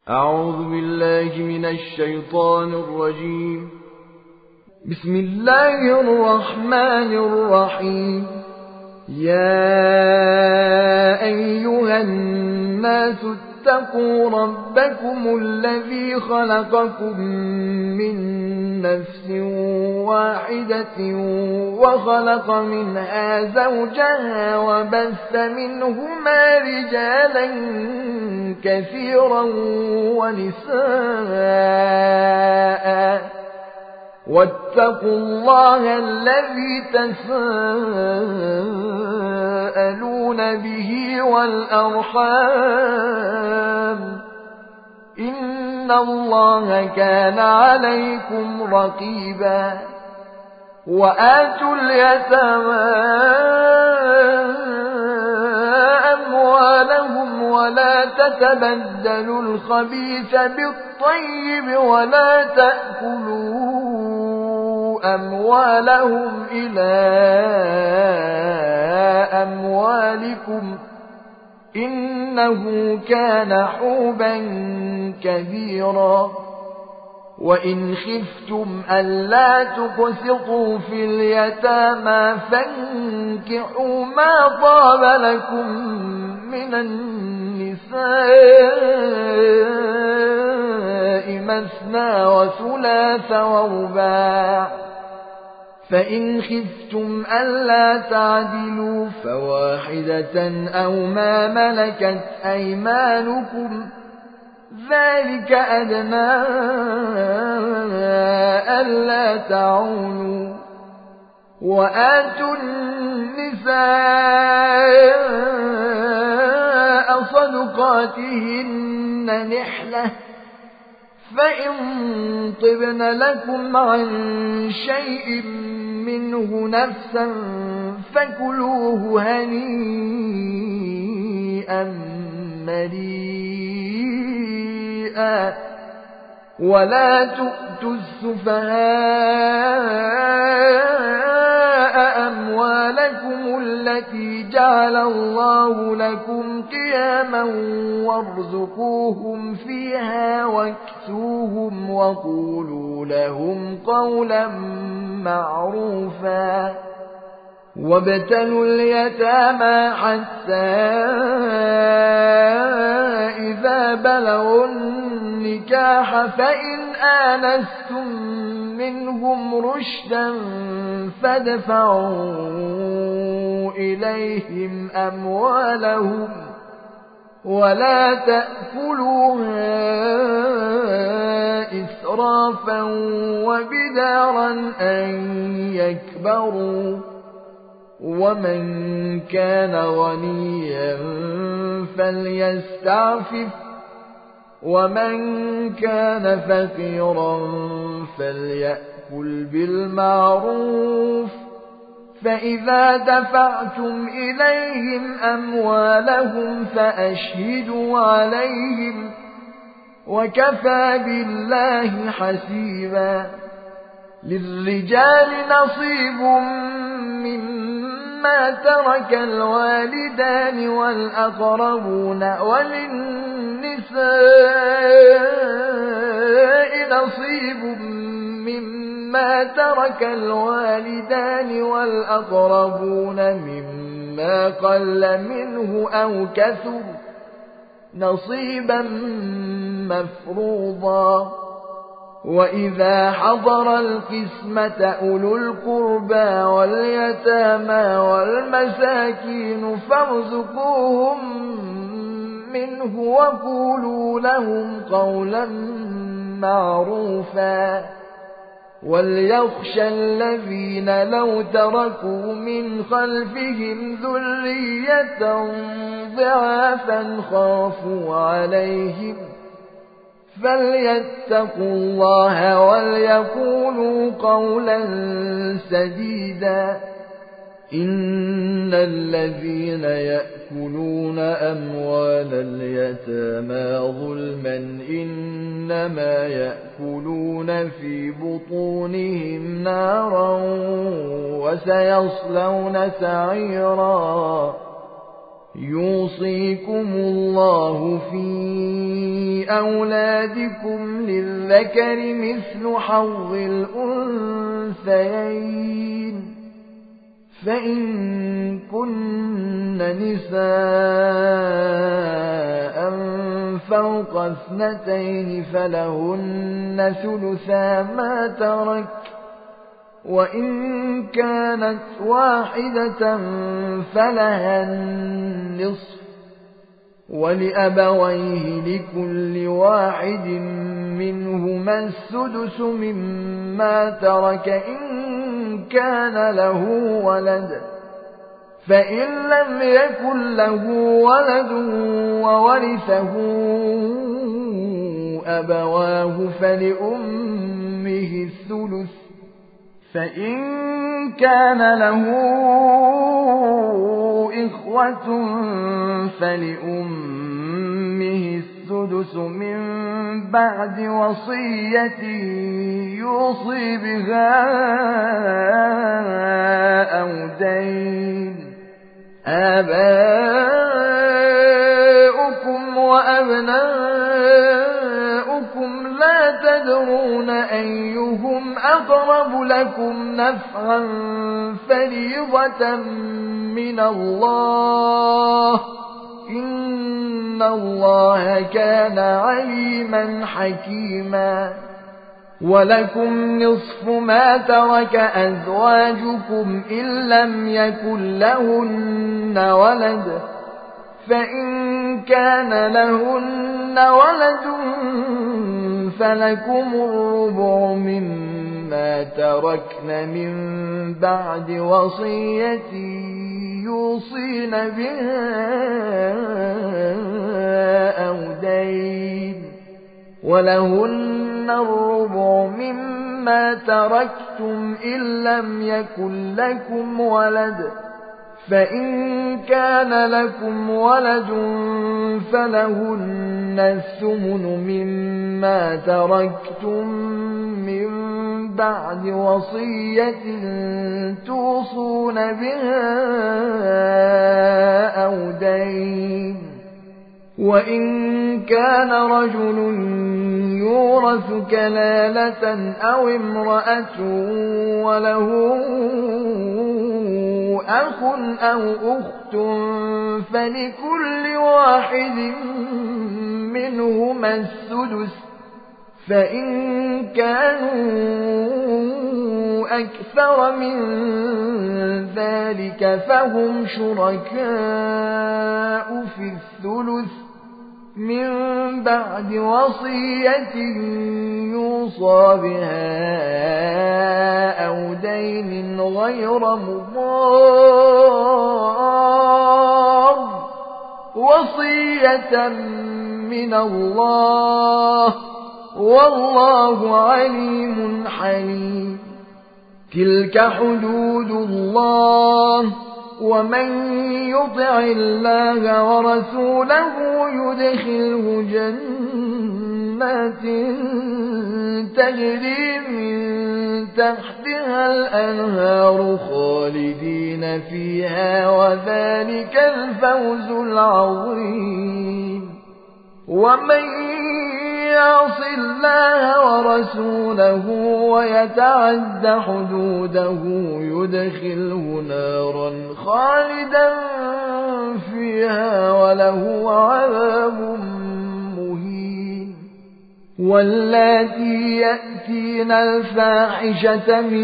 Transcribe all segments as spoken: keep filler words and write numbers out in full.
أعوذ بالله من الشيطان الرجيم. بسم الله الرحمن الرحيم. يا أيها الناس اتقوا ربكم الذي خلقكم من نفس واحدة وخلق منها زوجها وبث منهما رجالا كثيرا ونساء واتقوا الله الذي تساءلون به والأرحام إن الله كان عليكم رقيبا. وآتوا اليتامى أموالهم ولا تتبدلوا الخبيث بالطيب ولا تأكلوا أموالهم إلى أموالكم إنه كان حوبا كبيرا. وإن خفتم ألا تقسطوا في اليتامى فانكحوا ما طاب لكم من النساء مثنى وثلاث ورباع، فإن خفتم ألا تعدلوا فواحدة أو ما ملكت أيمانكم ذلك أدنى ألا تعولوا. وآتوا النساء صدقاتهن نحلة، فإن طبن لكم عن شيء منه نفسا فكلوه هنيئا مريئا. ولا تؤتوا السفهاء أموالكم التي جعل الله لكم قياما وارزقوهم فيها واكسوهم وقولوا لهم قولا معروفا. وابتلوا اليتامى حتى إذا بلغوا النكاح فإن آنستم منهم رشدا فادفعوا إليهم أموالهم ولا تأكلوها إسرافا وبدارا أن يكبروا. ومن كان غنيا فليستعفف ومن كان فقيرا فليأكل بالمعروف. فإذا دفعتم إليهم أموالهم فأشهدوا عليهم وكفى بالله حسيبا. للرجال نصيب مما ترك الوالدان والأقربون وللنساء نصيب مما ترك الوالدان والأقربون مما قل منه أو كثر نصيبا مفروضا. وإذا حضر القسمة أولو القربى واليتامى والمساكين فارزقوهم منه وقولوا لهم قولا معروفا. وليخشى الذين لو تركوا من خلفهم ذرية ضعافا خافوا عليهم فليتقوا الله وليقولوا قولا سديدا. إن الذين يأكلون أموال اليتامى ظلما إنما يأكلون في بطونهم نارا وسيصلون سعيرا. يوصيكم الله في أولادكم للذكر مثل حظ الأنثيين فإن كن نساء فوق اثنتين فلهن ثلثا ما ترك وإن كانت واحدة فلها النصف ولأبويه لكل واحد منهما السدس مما ترك إن كان له ولد فإن لم يكن له ولد وورثه أبواه فلأمه الثلث فإن كان له إخوة فلأمه السدس من بعد وصية يوصي بها أو دين آباؤكم وأبناؤكم لا تدرون أيهم أقرب لكم نفعا فريضة من الله إن الله كان عليما حكيما ولكم نصف ما ترك أزواجكم إن لم يكن لهن ولد فإن كان لهن ولد فلكم الربع مما تركن من بعد وصية يوصين بها أو دين ولهن الربع مما تركتم إن لم يكن لكم ولد فإن كان لكم ولد فلهن الثمن مما تركتم من بعد وصية توصون بها أو دين وإن كان رجل يورث كلالة أو امرأة وله أخ أو أخت فلكل واحد منهما السدس فإن كانوا أكثر من ذلك فهم شركاء في الثلث من بعد وصية يوصى بها أو دين غير مضار وصية من الله والله عليم حليم تلك حدود الله ومن يطع الله ورسوله يدخله جنات تجري من تحتها الأنهار خالدين فيها وذلك الفوز العظيم ومن يعص الله ورسوله ويتعد حدوده يدخله نارا خالدا فيها وله عذاب مهين واللاتي يأتين الفاحشة من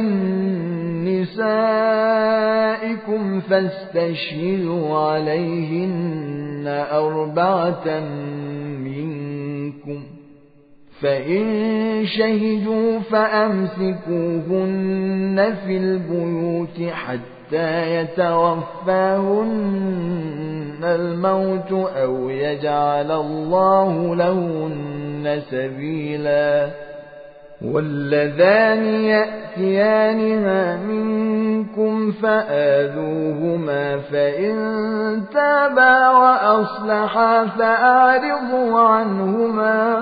نسائكم فاستشهدوا عليهن أربعة منكم فإن شهدوا فأمسكوهن في البيوت حتى يتوفاهن الموت أو يجعل الله لهن سبيلا واللذان يأتيانها منكم فآذوهما فإن تابا وأصلحا فأعرضوا عنهما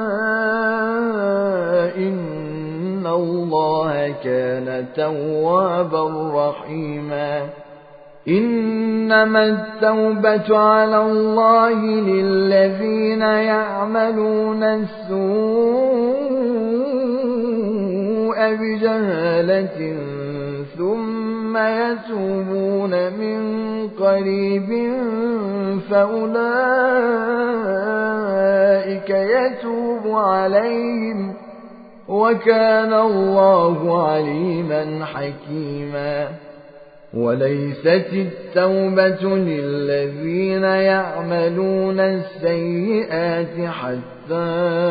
إن الله كان توابا رحيما إنما التوبة على الله للذين يعملون السوء بجهالة ثم يتوبون من قريب فأولئك يتوب عليهم وكان الله عليما حكيما. وليست التوبة للذين يعملون السيئات حتى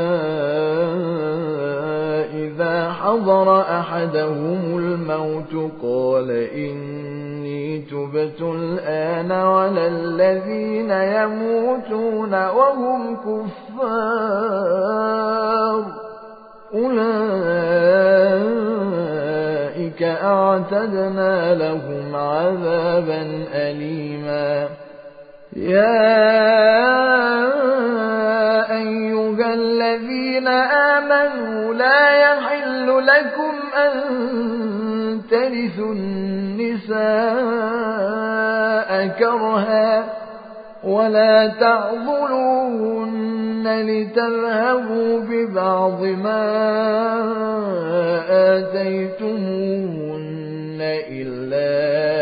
إذا حضر أحدهم الموت قال إني تبت الآن ولا الذين يموتون وهم كفار أولئك أعتدنا لهم عذابا أليما. يا أيها الذين آمنوا لا يحل لكم أن ترثوا النساء كرها ولا تعضلوهن لتذهبوا ببعض ما آتيتموهن إلا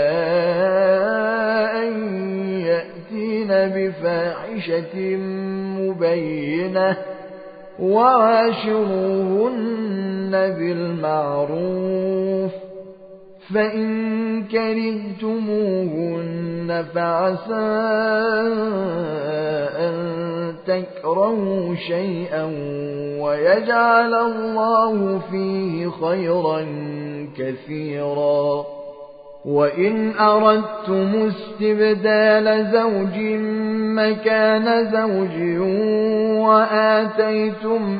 أن يأتين بفاحشة مبينة وعاشروهن بالمعروف فإن كرهتموهن فعسى أن تكرهوا شيئا ويجعل الله فيه خيرا كثيرا. وإن أردتم استبدال زوج مكان زوج وآتيتم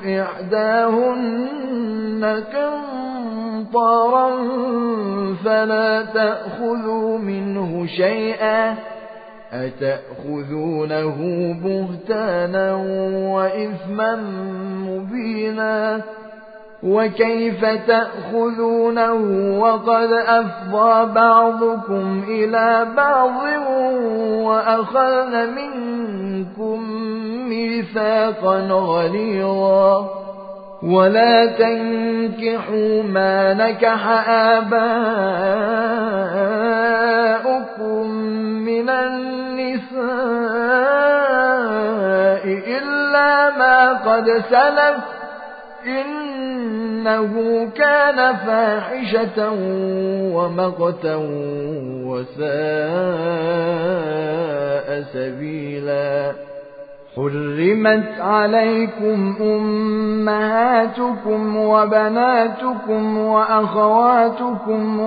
إحداهن قنطارا فلا تأخذوا منه شيئا أتأخذونه بهتانا وإثما مبينا. وكيف تأخذونه وقد أفضى بعضكم إلى بعض وأخذن منكم ميثاقا غليظا. ولا تنكحوا ما نكح آباؤكم من النساء إلا ما قد سلف إنه كان فاحشة ومقتا وساء سبيلا. حرمت عليكم أمهاتكم وبناتكم وأخواتكم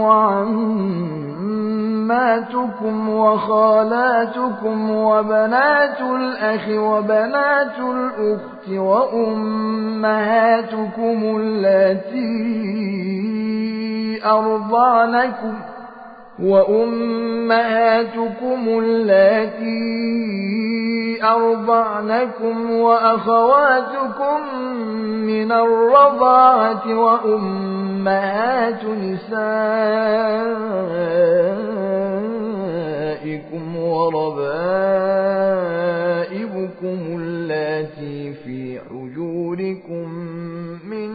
وعماتكم وخالاتكم وبنات الأخ وبنات الأخت وأمهاتكم اللاتي أرضعنكم وأمهاتكم اللاتي أرضعنكم وأخواتكم من الرضاعة وأمهات نسائكم وربائبكم اللاتي في حجوركم من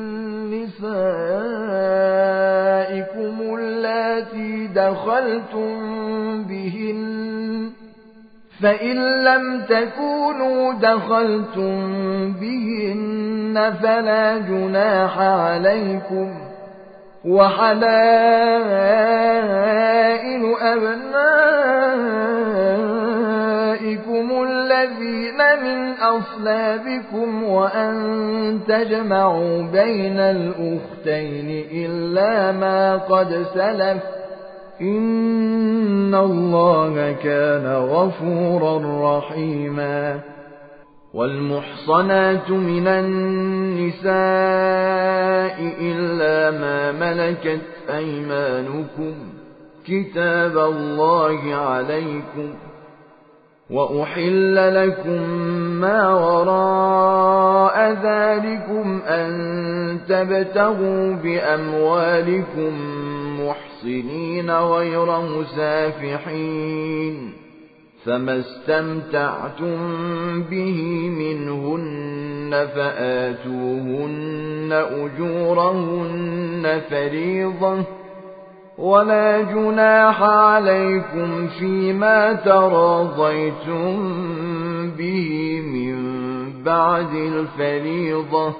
نسائكم اللاتي دخلتم بهن فإن لم تكونوا دخلتم بهن فلا جناح عليكم. وحلائل أبنائكم الذين من أصلابكم وأن تجمعوا بين الأختين إلا ما قد سلف إن الله كان غفورا رحيما. والمحصنات من النساء إلا ما ملكت أيمانكم كتاب الله عليكم. وأحل لكم ما وراء ذلكم أن تبتغوا بأموالكم محصنين غير مسافحين، فما استمتعتم به منهن فآتوهن أجورهن فريضة، ولا جناح عليكم فيما تراضيتم به من بعد الفريضة،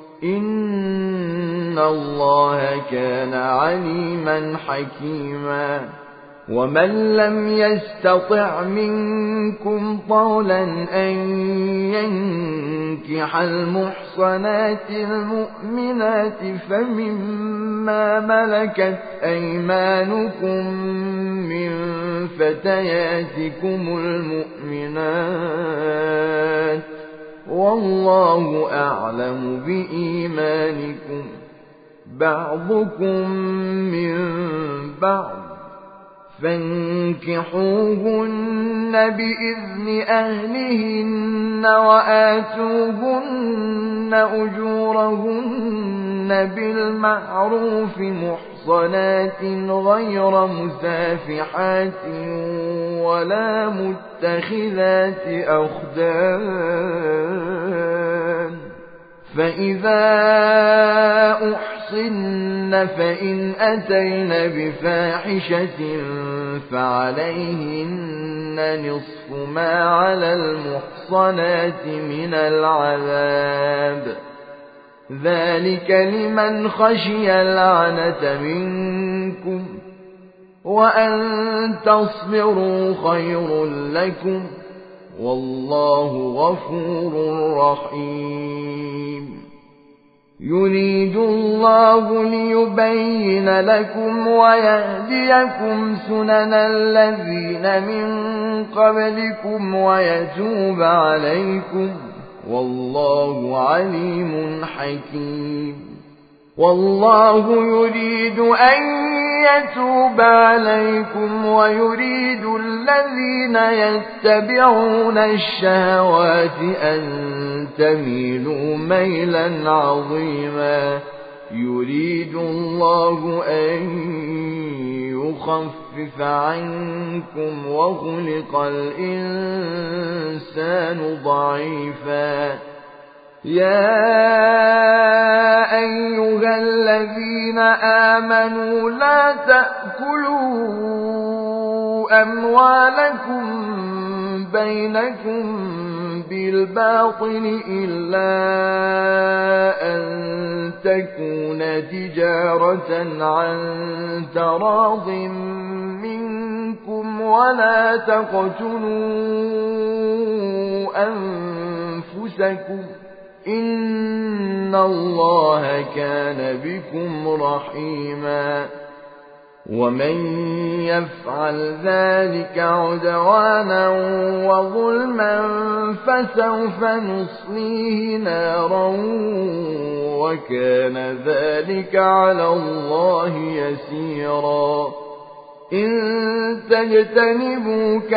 إن الله كان عليما حكيما. ومن لم يستطع منكم طولا أن ينكح المحصنات المؤمنات فمما ملكت أيمانكم من فتياتكم المؤمنات، والله أعلم بإيمانكم، بعضكم من بعض، فانكحوهن بإذن أهلهن وآتوهن أجورهن بالمعروف محصنات غير مسافحات ولا متخذات أخدان، فإذا أحصن فإن أتين بفاحشة فعليهن نصف ما على المحصنات من العذاب، ذلك لمن خشي العنة منكم، وأن تصبروا خير لكم، والله غفور رحيم. يريد الله ليبين لكم ويهديكم سنن الذين من قبلكم ويتوب عليكم، والله عليم حكيم. والله يريد أن يتوب عليكم ويريد الذين يتبعون الشهوات أن تميلوا ميلا عظيما. يريد الله أن يخفف عنكم وخلق الإنسان ضعيفا. يا أيها الذين آمنوا لا تأكلوا أموالكم بينكم بالباطل إلا أن تكون تجارة عن تراض منكم، ولا تقتلوا أنفسكم، إن الله كان بكم رحيما. ومن يفعل ذلك عدوانا وظلما فسوف نصليه نارا، وكان ذلك على الله يسيرا. إن تجتنبوا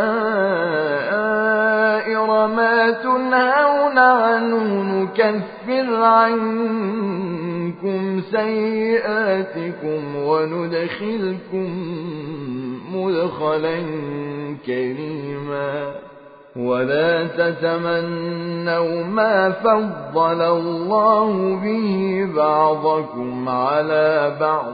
كبائر ما تنهون عنه نكفر عنكم سيئاتكم وندخلكم مدخلا كريما. ولا تتمنوا ما فضل الله به بعضكم على بعض،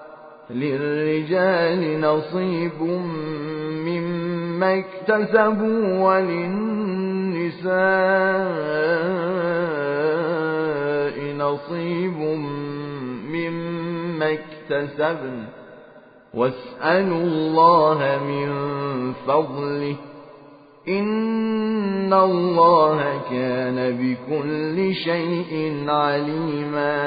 للرجال نصيب مما اكتسبوا وللنساء نصيب مما اكتسبن، واسألوا الله من فضله، إن الله كان بكل شيء عليما.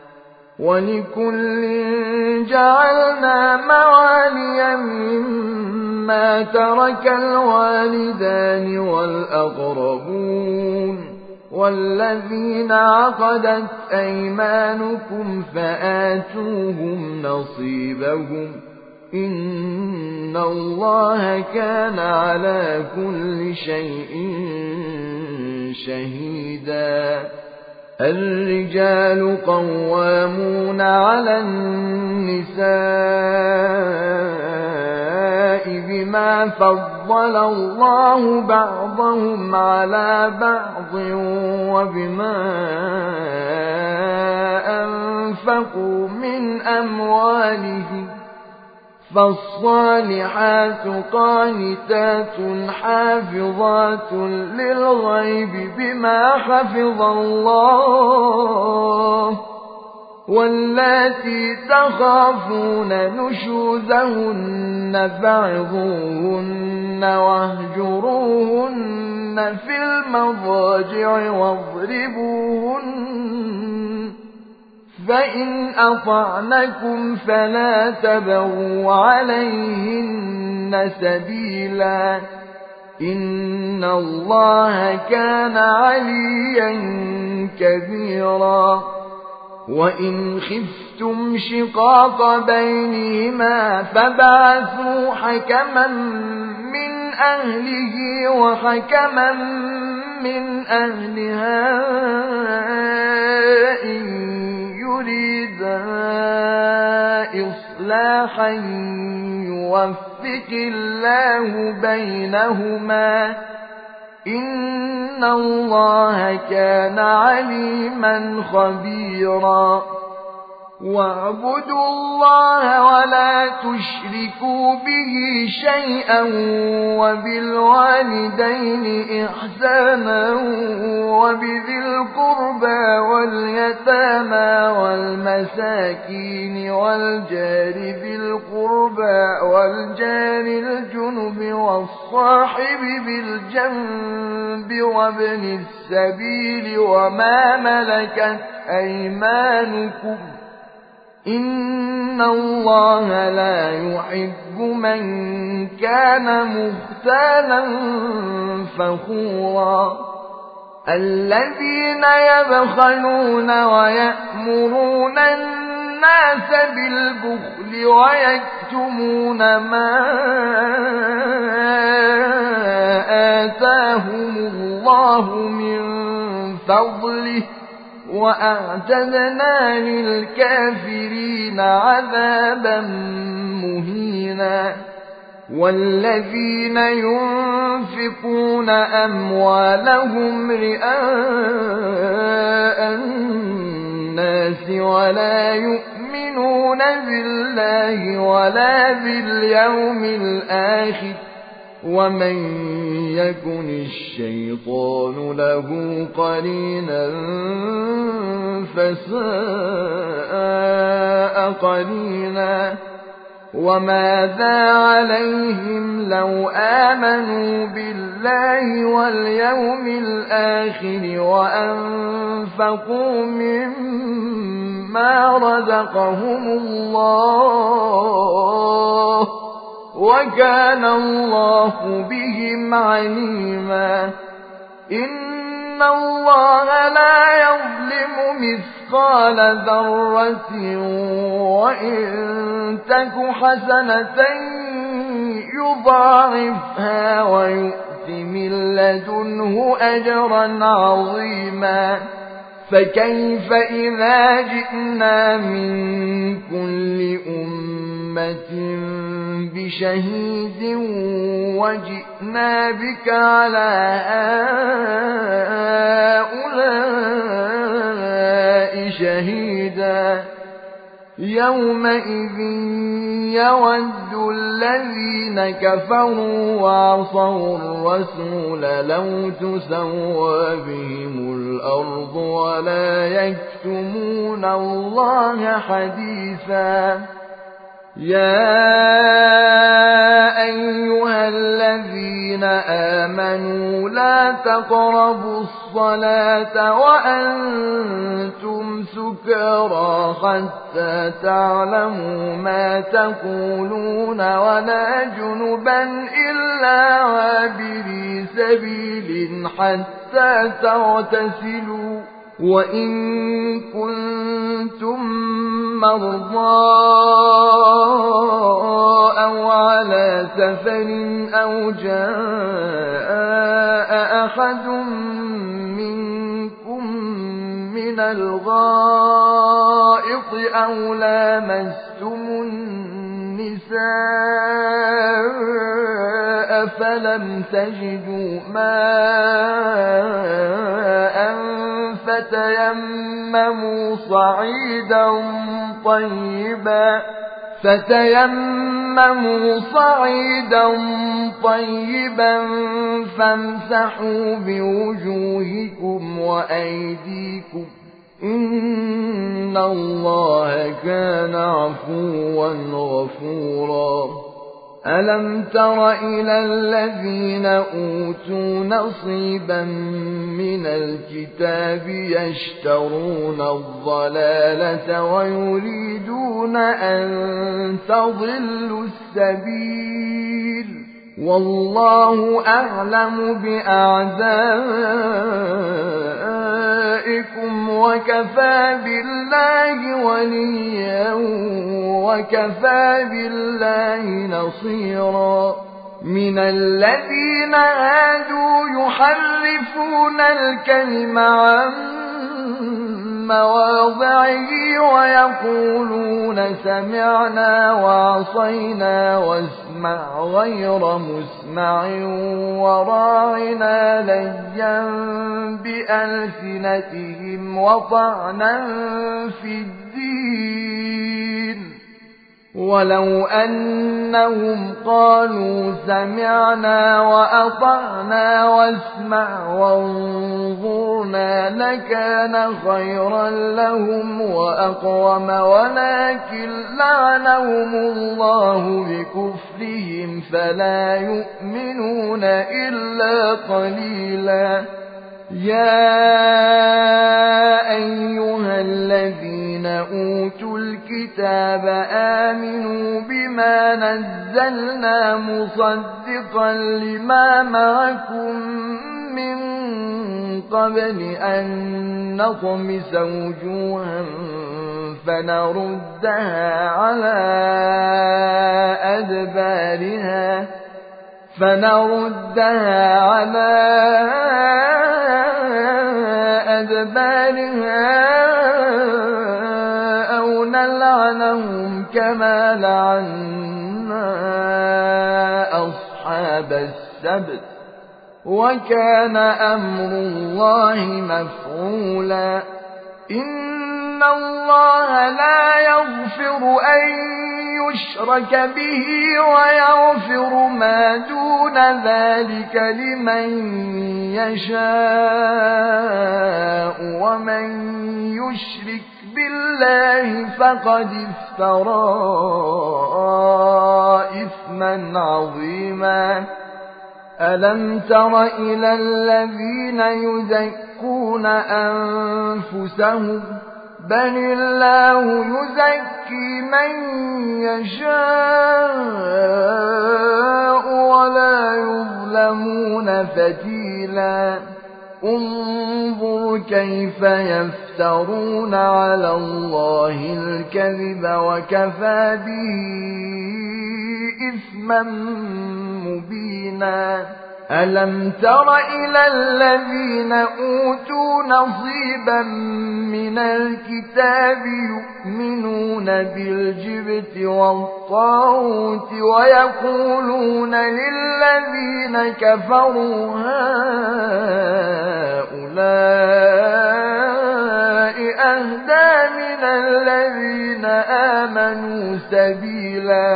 ولكل جعلنا موالي مما ترك الوالدان والأقربون والذين عقدت أيمانكم فآتوهم نصيبهم، إن الله كان على كل شيء شهيدا. الرجال قوامون على النساء بما فضل الله بعضهم على بعض وبما أنفقوا من أموالهم فالصالحات قانتات حافظات للغيب بما حفظ الله واللاتي تخافون نشوزهن فعظوهن واهجروهن في المضاجع واضربوهن فإن أطعنكم فلا تبغوا عليهن سبيلا إن الله كان عليا كبيرا وإن خفتم شقاق بينهما فبعثوا حكما من أهله وحكما من أهلها إن يريدا إصلاحا يوفق الله بينهما إن الله كان عليما خبيرا واعبدوا الله ولا تشركوا به شيئا وبالوالدين إحسانا وبذي القربى واليتامى والمساكين والجار ذي القربى والجار الجنب والصاحب بالجنب وابن السبيل وما ملكت أيمانكم إن الله لا يحب من كان مختالا فخورا الذين يبخلون ويأمرون الناس بالبخل ويكتمون ما آتاهم الله من فضله وأعتدنا للكافرين عذابا مهينا والذين ينفقون أموالهم رئاء الناس ولا يؤمنون بالله ولا باليوم الآخر ومن يكن الشيطان له قرينا فساء قرينا وماذا عليهم لو آمنوا بالله واليوم الآخر وأنفقوا مما رزقهم الله وكان الله بهم عليما إن الله لا يظلم مثقال ذرة وإن تك حسنة يضاعفها ويؤت من لدنه أجرا عظيما فكيف إذا جئنا من كل أمة بشهيد وجئنا بك على هؤلاء شهيدا يومئذ يود الذين كفروا وعصوا الرسول لو تسوى بهم الأرض ولا يكتمون الله حديثا يا أيها الذين آمنوا لا تقربوا الصلاة وأنتم سكارى حتى تعلموا ما تقولون ولا جنبا إلا عابري سبيل حتى تغتسلوا وإن كنتم مرضى أو على سفر أو جاء أحد منكم من الغائط أو لامستم النساء فلم تجدوا ماء فتيمموا صعيدا طيبا فتيمموا صعيدا طيبا فامسحوا بوجوهكم وأيديكم إن الله كان عفوا غفورا ألم تر إلى الذين أوتوا نصيبا من الكتاب يشترون الضلالة ويريدون أن تضلوا السبيل والله أعلم بأعدائكم وكفى بالله وليا وكفى بالله نصيرا من الذين هادوا يحرفون الكلم عن مواضعه ويقولون سمعنا وعصينا واسمع غير مسمع وراعنا ليا بألسنتهم وطعنا في الدين ولو أنهم قالوا سمعنا وأطعنا واسمع وانظرنا لكان خيرا لهم وأقوم ولكن لعنهم الله بكفرهم فلا يؤمنون إلا قليلا يا أيها الذين أوتوا الكتاب آمنوا بما نزلنا مصدقا لما معكم من قبل أن نطمس وجوها فنردها على أدبارها فنردها على أدبارها أو نلعنهم كما لعنا أصحاب السبت وكان أمر الله مفعولا إن الله لا يغفر أن يشرك به ويغفر ما دون ذلك لمن يشاء ومن يشرك بالله فقد افترى إثما عظيما ألم تر إلى الذين يزكون أنفسهم بل الله يزكي من يشاء ولا يظلمون فتيلا انظر كيف يفترون على الله الكذب وكفى به إثما مبينا ألم تر إلى الذين أوتوا نصيبا من الكتاب يؤمنون بالجبت والطاغوت ويقولون للذين كفروا هؤلاء أهدى من الذين آمنوا سبيلا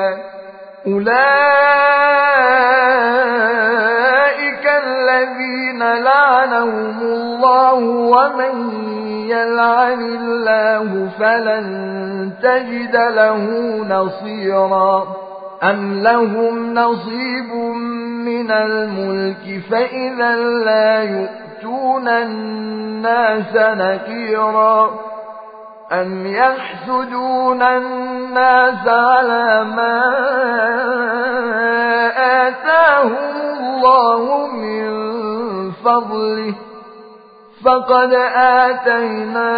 أولئك الذين لعنهم الله ومن يلعن الله فلن تجد له نصيرا أم لهم نصيب من الملك فإذا لا يؤتون الناس نكيرا أم يحسدون الناس على ما آتاهم الله من فضله فقد آتينا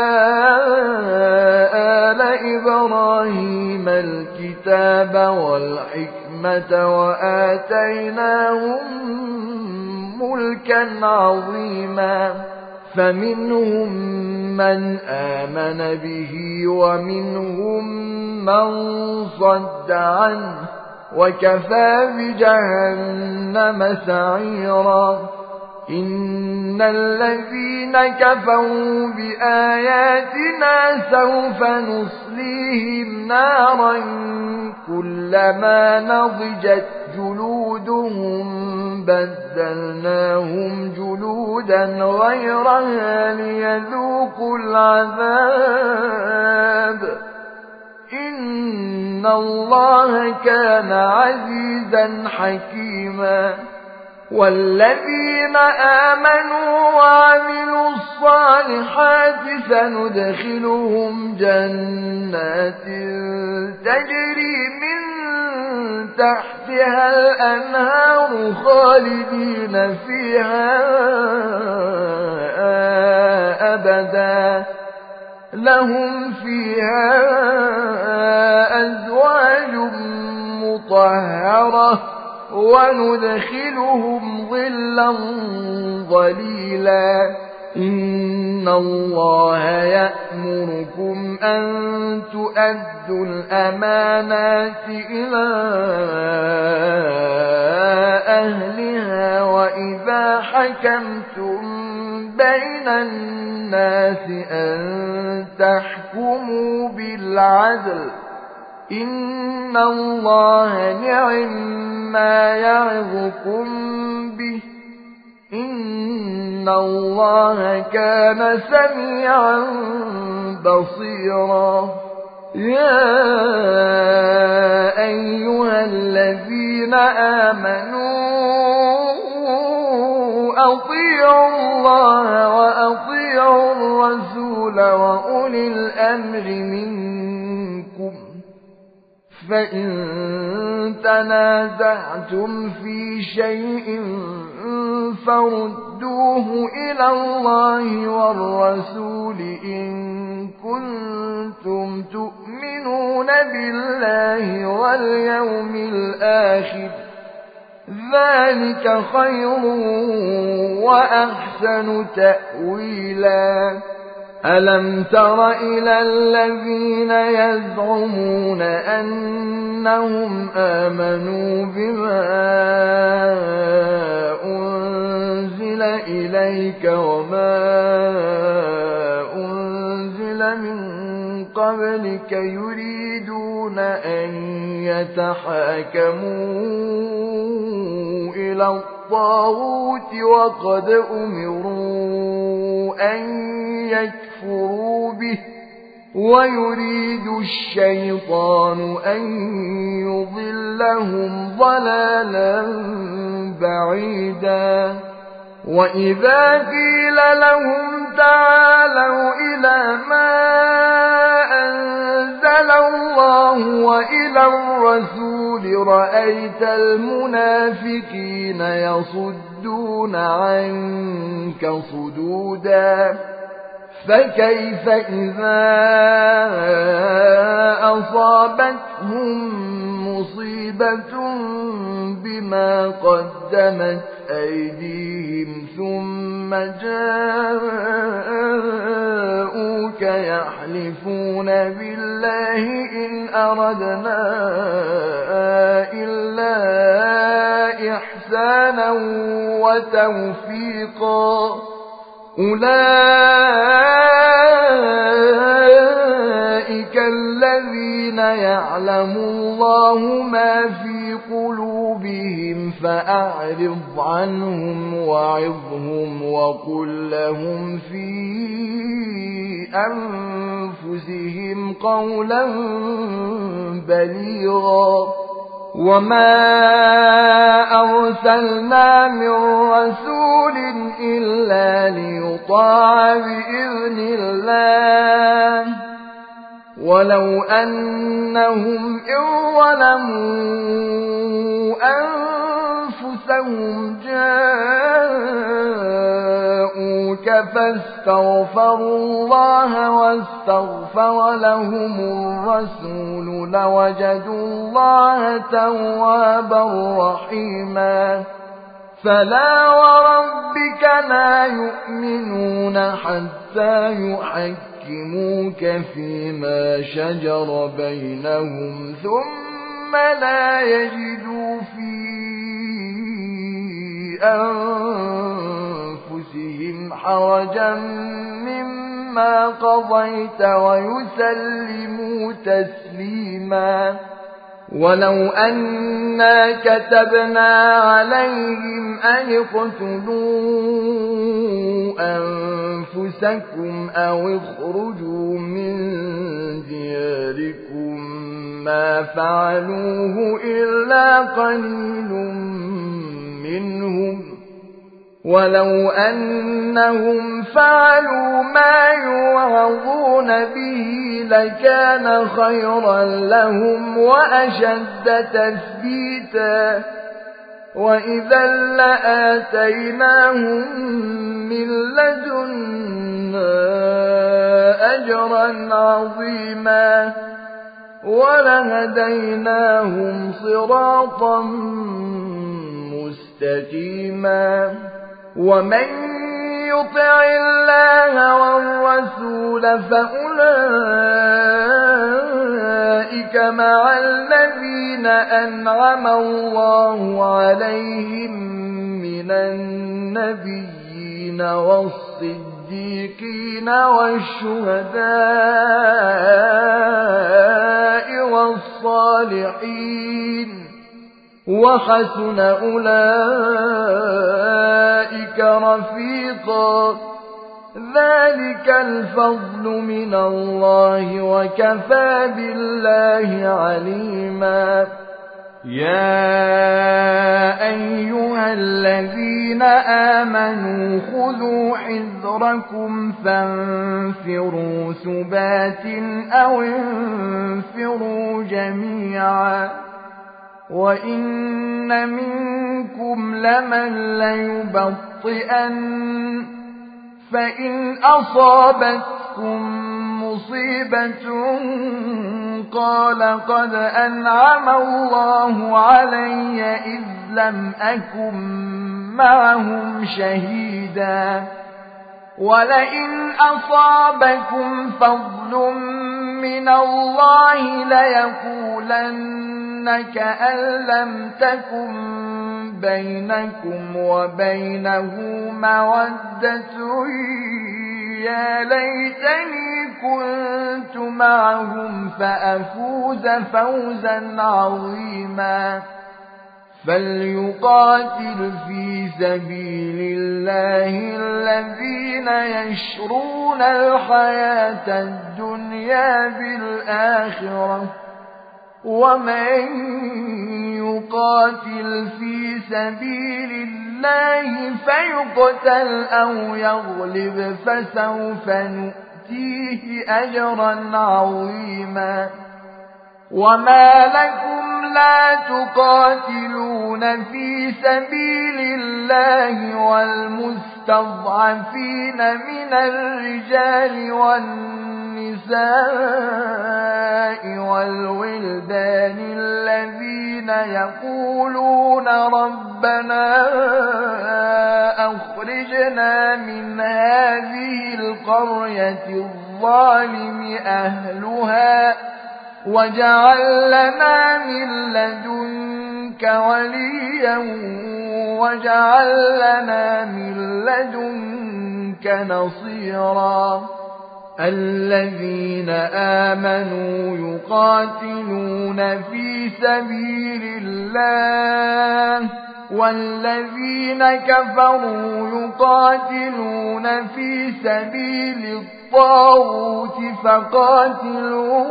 آل إبراهيم الكتاب والحكمة وآتيناهم ملكا عظيما فمنهم من آمن به ومنهم من صد عنه وكفى بجهنم سعيرا إن الذين كفروا بآياتنا سوف نصليهم نارا كلما نضجت جلودهم بدلناهم جلودا غيرها ليذوقوا العذاب إن الله كان عزيزا حكيما والذين آمنوا وعملوا الصالحات سندخلهم جنات تجري من تحتها الأنهار خالدين فيها أبدا لهم فيها أزواج مطهرة وندخلهم ظلا ظليلا إن الله يأمركم أن تؤدوا الأمانات إلى أهلها وإذا حكمتم بين الناس أن تحكموا بالعدل إن الله نعما يعظكم به إن الله كان سميعا بصيرا يا أيها الذين آمنوا أطيعوا الله وأطيعوا الرسول وأولي الأمر منكم فإن تنازعتم في شيء فردوه إلى الله والرسول إن كنتم تؤمنون بالله واليوم الآخر ذلك خير وأحسن تأويلا ألم تر إلى الذين يزعمون أنهم آمنوا بما أنزل إليك وما أنزل من قبلك يريدون أن يتحاكموا إلى الطاغوت وقد أمروا أن يكفروا به ويريد الشيطان أن يضلهم ضلالا بعيدا وإذا قيل لهم تعالوا إلى ما أنزل الله وإلى الرسول رأيت المنافقين يصدون عنك صدودا فكيف إذا أصابتهم مصيبة بما قدمت أيديهم ثم جاءوك يحلفون بالله إن أردنا إلا إحسانا وتوفيقا أولئك الذين يعلم الله ما في قلوبهم فأعرض عنهم وعظهم وقل لهم في أنفسهم قولا بليغا وما أرسلنا من رسول إلا ليطاع بإذن الله ولو أنهم إن ظلموا أنفسهم جاءوك فاستغفروا الله واستغفر لهم الرسول لوجدوا الله توابا رحيما فلا وربك لا يؤمنون حتى يحكموك فيما شجر بينهم ثم لا يجدوا في أنفسهم حرجا مما قضيت ويسلموا تسليما. ولو أنا كتبنا عليهم أن اقتلوا أنفسكم أو اخرجوا من دياركم ما فعلوه إلا قليل منهم، ولو أنهم فعلوا ما يوعظون به لكان خيرا لهم وأشد تثبيتا، وإذا لآتيناهم من لدنا أجرا عظيما ولهديناهم صراطا مستقيما. ومن يطع الله والرسول فأولئك مع الذين أنعم الله عليهم من النبيين والصديقين والشهداء والصالحين وحسن أولئك رفيقا. ذلك الفضل من الله وكفى بالله عليما. يا أيها الذين آمنوا خذوا حذركم فانفروا ثبات أو انفروا جميعا وإن منكم لمن ليبطئن فإن أصابتكم مصيبة قال قد أنعم الله علي إذ لم أكن معهم شهيدا ولئن أصابكم فضل من الله ليقولن كأن لم تكن بينكم وبينه مودة يا ليتني كنت معهم فأفوز فوزا عظيما. فليقاتل في سبيل الله الذين يشرون الحياة الدنيا بالآخرة ومن يقاتل في سبيل الله فيقتل أو يغلب فسوف نؤتيه أجرا عظيما. وما لكم لا تقاتلون في سبيل الله والمستضعفين من الرجال والنساء والولدان الذين يقولون ربنا أخرجنا من هذه القرية الظالم أهلها واجعل لنا من لدنك وليا واجعل لنا من لدنك نصيرا. الذين آمنوا يقاتلون في سبيل الله والذين كفروا يقاتلون في سبيل الطاغوت فقاتلوا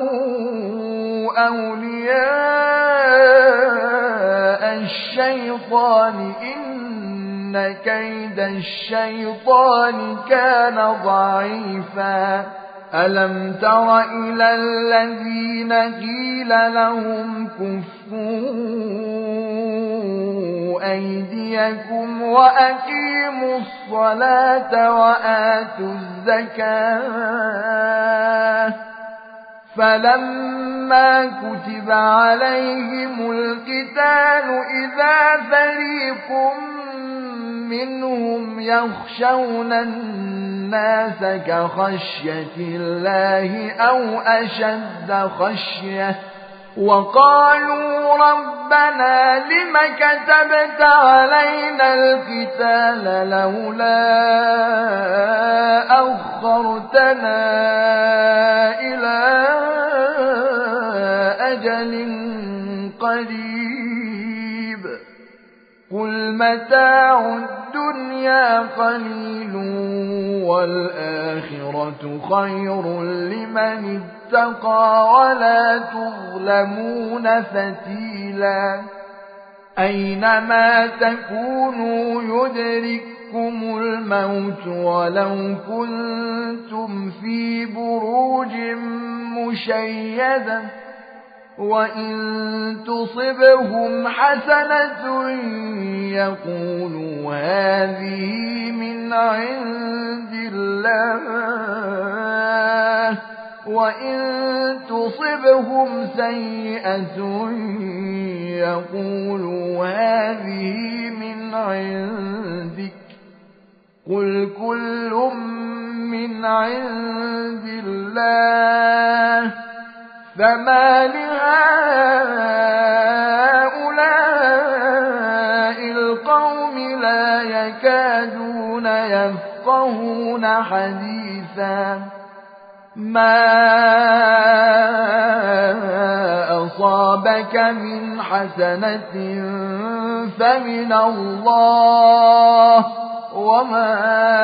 أولياء الشيطان إن كيد الشيطان كان ضعيفا. ألم تر إلى الذين قيل لهم كفوا أيديكم وأقيموا الصلاة وآتوا الزكاة فلما كتب عليهم القتال إذا فريق منهم يخشون الناس كخشية الله أو أشد خشية وقالوا ربنا لم كتبت علينا القتال لولا أخرتنا إلى أجل قريب قل متاع الدنيا قليل والآخرة خير لمن اتقى ولا تظلمون فتيلا أينما تكونوا يدرككم الموت ولو كنتم في بروج مشيدة وإن تصبهم حسنة يقولوا هذه من عند الله وإن تصبهم سيئة يقولوا هذه من عندك قل كل من عند الله فما لهؤلاء القوم لا يكادون يفقهون حديثا ما أصابك من حسنة فمن الله وما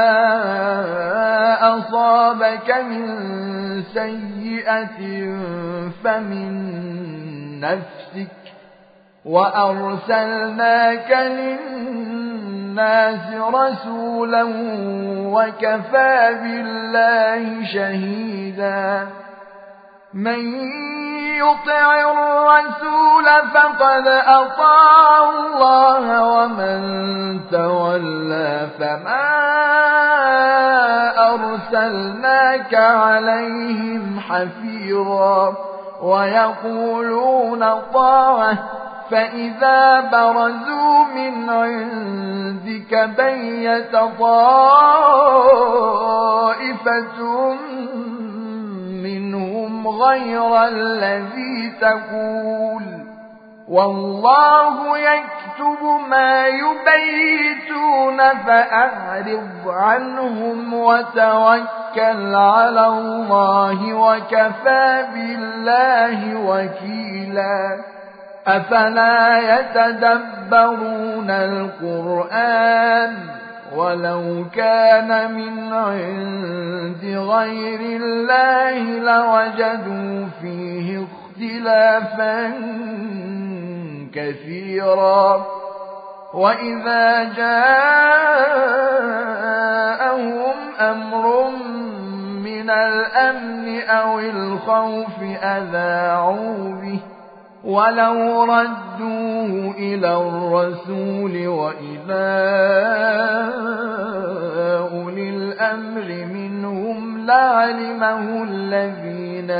أصابك من سيئة فمن نفسك وأرسلناك للناس رسولا وكفى بالله شهيدا من يطع الرسول فقد أطاع الله ومن تولى فما أرسلناك عليهم حفيظا ويقولون طاعة فإذا برزوا من عندك بيت طائفة منهم غير الذي تقول والله يكتب ما يبيتون فأعرض عنهم وتوكل على الله وكفى بالله وكيلا أفلا يتدبرون القرآن ولو كان من عند غير الله لوجدوا فيه اختلافا كثيرا وإذا جاءهم أمر من الأمن أو الخوف أذاعوا به ولو ردوه إلى الرسول وإلى أولي الأمر منهم لعلمه الذين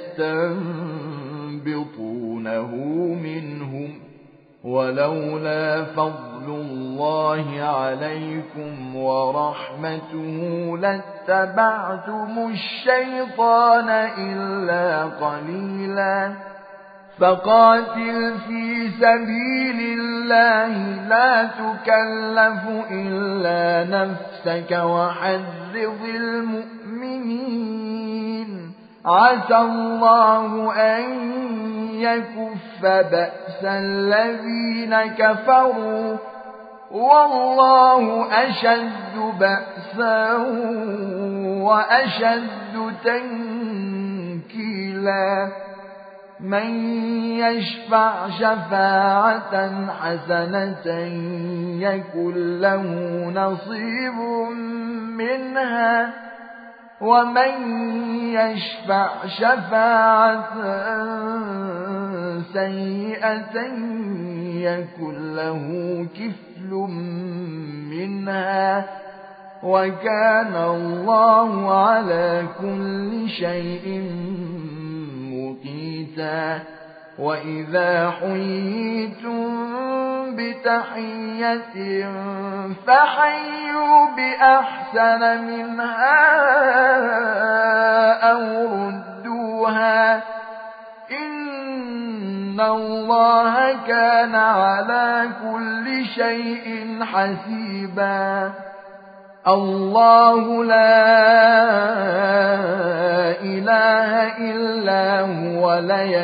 يستنبطونه منهم ولولا فضل الله عليكم ورحمته لاتبعتم الشيطان إلا قليلا فقاتل في سبيل الله لا تكلف إلا نفسك وحرض المؤمنين عسى الله أن يكف بأس الذين كفروا والله أشد بأسا وأشد تنكيلا من يشفع شفاعة حسنة يكن له نصيب منها ومن يشفع شفاعة سيئة يكن له كفل منها وكان الله على كل شيء مقيتا وإذا حييتم بتحية فحيوا بأحسن منها أو ردوها إن الله كان على كل شيء حسيبا. الله لا إله إلا هو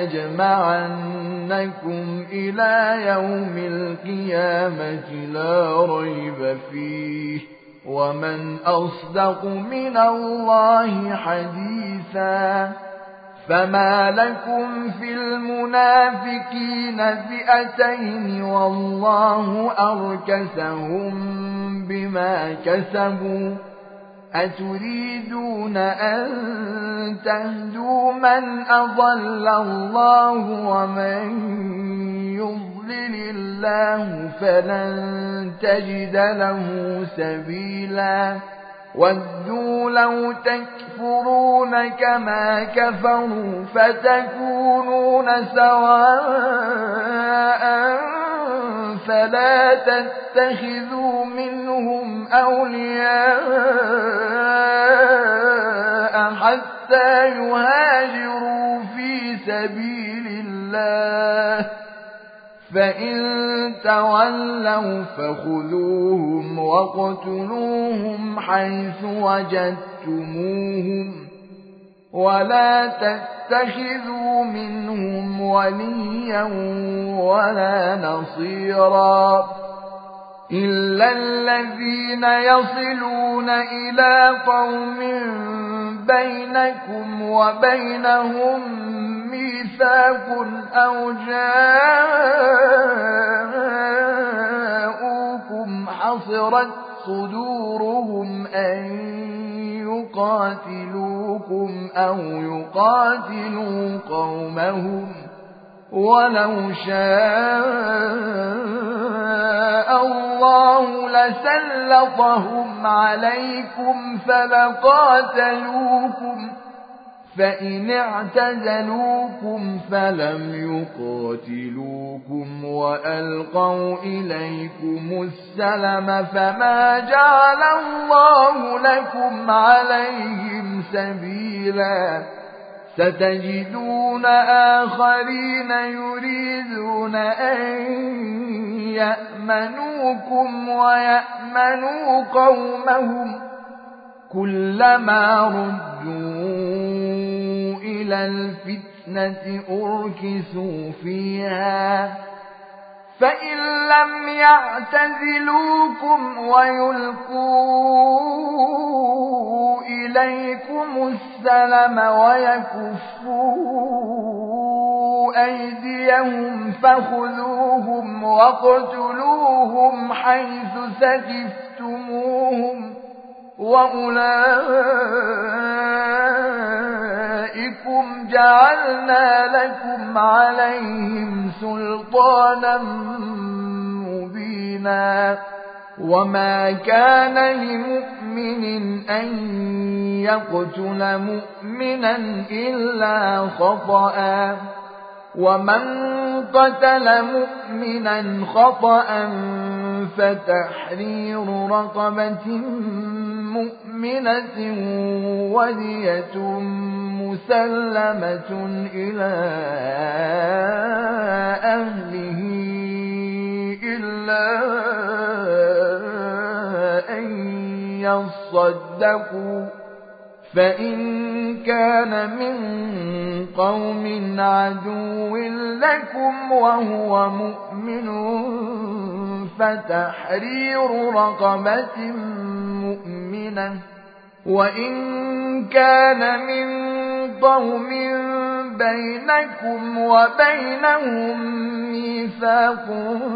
ليجمعنكم إلى يوم القيامة لا ريب فيه ومن أصدق من الله حديثا. فما لكم في المنافقين فئتين والله أركسهم بما كسبوا أتريدون أن تهدوا من أضل الله ومن يضلل الله فلن تجد له سبيلا. ودوا لو تكفرون كما كفروا فتكونون سواء فلا تتخذوا منهم أولياء حتى يهاجروا في سبيل الله فإن تولوا فخذوهم واقتلوهم حيث وجدتموهم ولا تتخذوا منهم وليا ولا نصيرا إلا الذين يصلون إلى قوم بينكم وبينهم ميثاق أو جاءوكم حصرت صدورهم أن يقاتلوكم أو يقاتلوا قومهم ولو شاء الله لسلطهم عليكم فلقاتلوكم فإن اعتزلوكم فلم يقاتلوكم وألقوا إليكم السلم فما جعل الله لكم عليهم سبيلا. ستجدون آخرين يريدون أن يأمنوكم ويأمنوا قومهم كلما ردوا إلى الفتنة أركسوا فيها فإن لم يعتزلوكم ويلقوا إليكم السلم ويكفوا أيديهم فخذوهم واقتلوهم حيث ثقفتموهم وأولئكم جعلنا لكم عليهم سلطانا مبينا. وما كان لمؤمن أن يقتل مؤمنا إلا خطأ ومن قتل مؤمنا خطأ فتحرير رقبة مؤمنة ودية مسلمة إلى أهله إلا أن يصدقوا فإن كان من قوم عدو لكم وهو مؤمن فتحرير رقبة مؤمنة وإن كان من قوم بينكم وبينهم ميثاق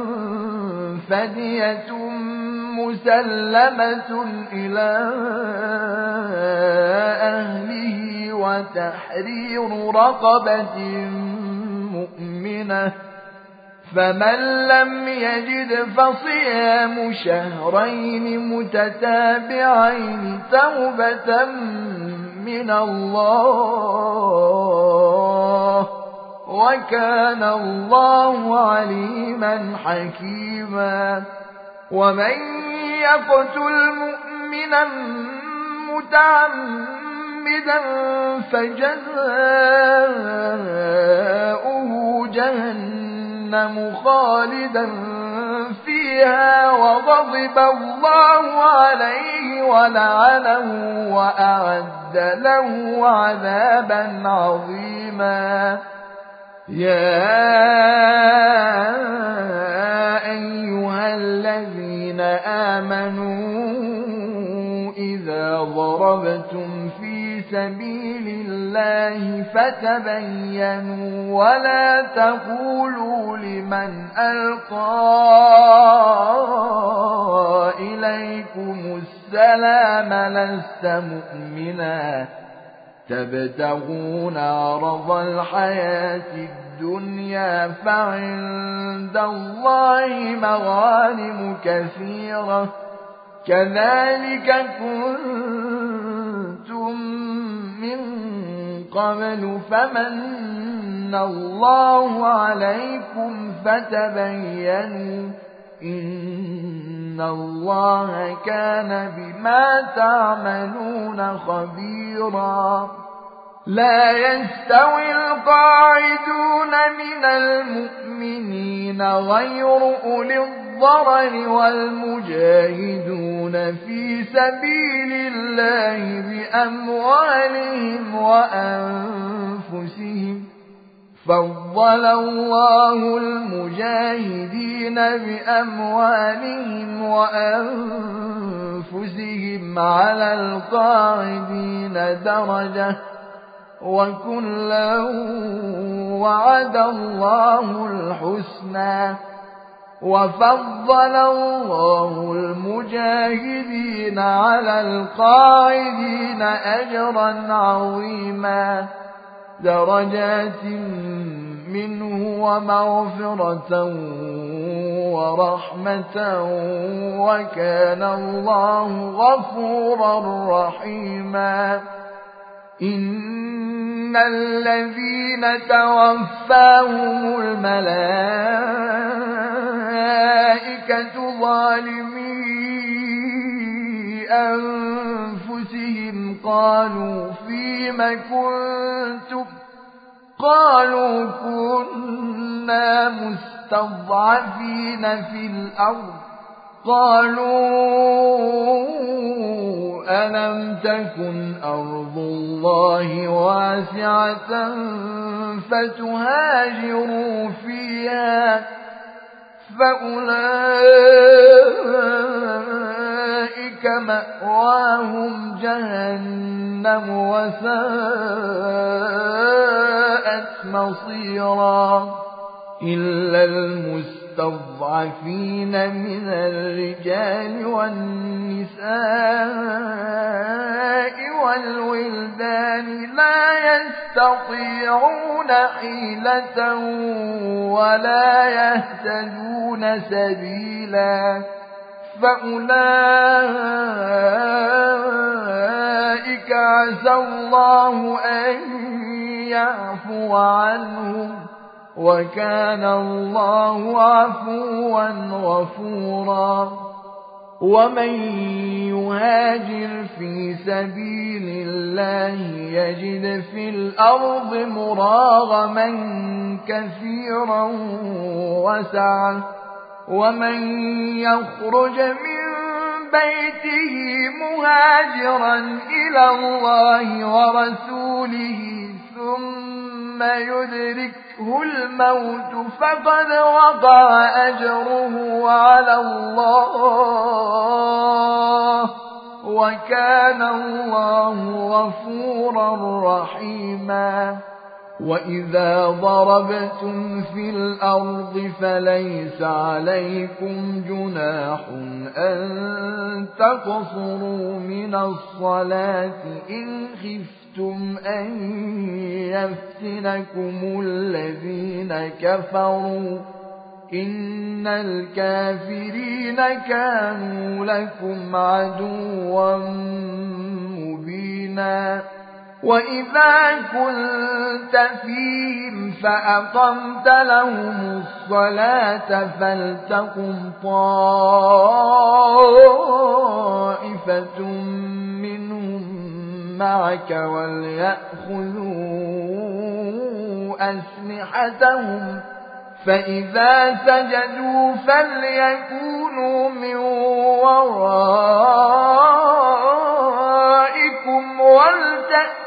فدية مسلمة إلى أهله وتحرير رقبة مؤمنة فمن لم يجد فصيام شهرين متتابعين توبة من الله وكان الله عليما حكيما ومن يقتل مؤمنا متعمدا فجزاؤه جهنم خالدا فيها وغضب الله عليه ولعنه وأعد له عذابا عظيما يا أيها الذين آمنوا إذا ضربتم في سبيل الله فتبينوا ولا تقولوا لمن ألقى إليكم السلام لست مؤمنا تبتغون عرض الحياة الدنيا فعند الله مغانم كثيرة كذلك كنتم من قبل فمن الله عليكم فتبينوا إن الله كان بما تعملون خبيرا لا يستوي القاعدون من المؤمنين غير أولي الضرر والمجاهدون في سبيل الله بأموالهم وأنفسهم فضل الله المجاهدين بأموالهم وأنفسهم على القاعدين درجة وكلا وعد الله الحسنى وفضل الله المجاهدين على القاعدين أجرا عظيما درجات منه ومغفرة ورحمة وكان الله غفورا رحيما إن الذين توفاهم الملائكة ظالمي أنفسهم قالوا فيم كنتم قالوا كنا مستضعفين في الأرض قالوا ألم تكن أرض الله واسعة فتهاجروا فيها فأولئك مأواهم جهنم وساءت مصيرا إلا المستضعفين من الرجال والنساء والولدان لا يستطيعون حيلة ولا يهتدون سبيلا فأولئك عسى الله أن يعفو عنهم وكان الله عفوا غفورا ومن يهاجر في سبيل الله يجد في الأرض مراغما كثيرا وسعة ومن يخرج من بيته مهاجرا إلى الله ورسوله ثم يدركه الموت فقد وقع أجره على الله وكان الله غفورا رحيما وإذا ضربتم في الأرض فليس عليكم جناح أن تقصروا من الصلاة إن خفتم أن يفتنكم الذين كفروا إن الكافرين كانوا لكم عدوا مبينا وإذا كنت فيهم فأقمت لهم الصلاة فلتقم طائفة منهم معك وليأخذوا أسلحتهم فإذا سجدوا فليكونوا من ورائكم ولتأت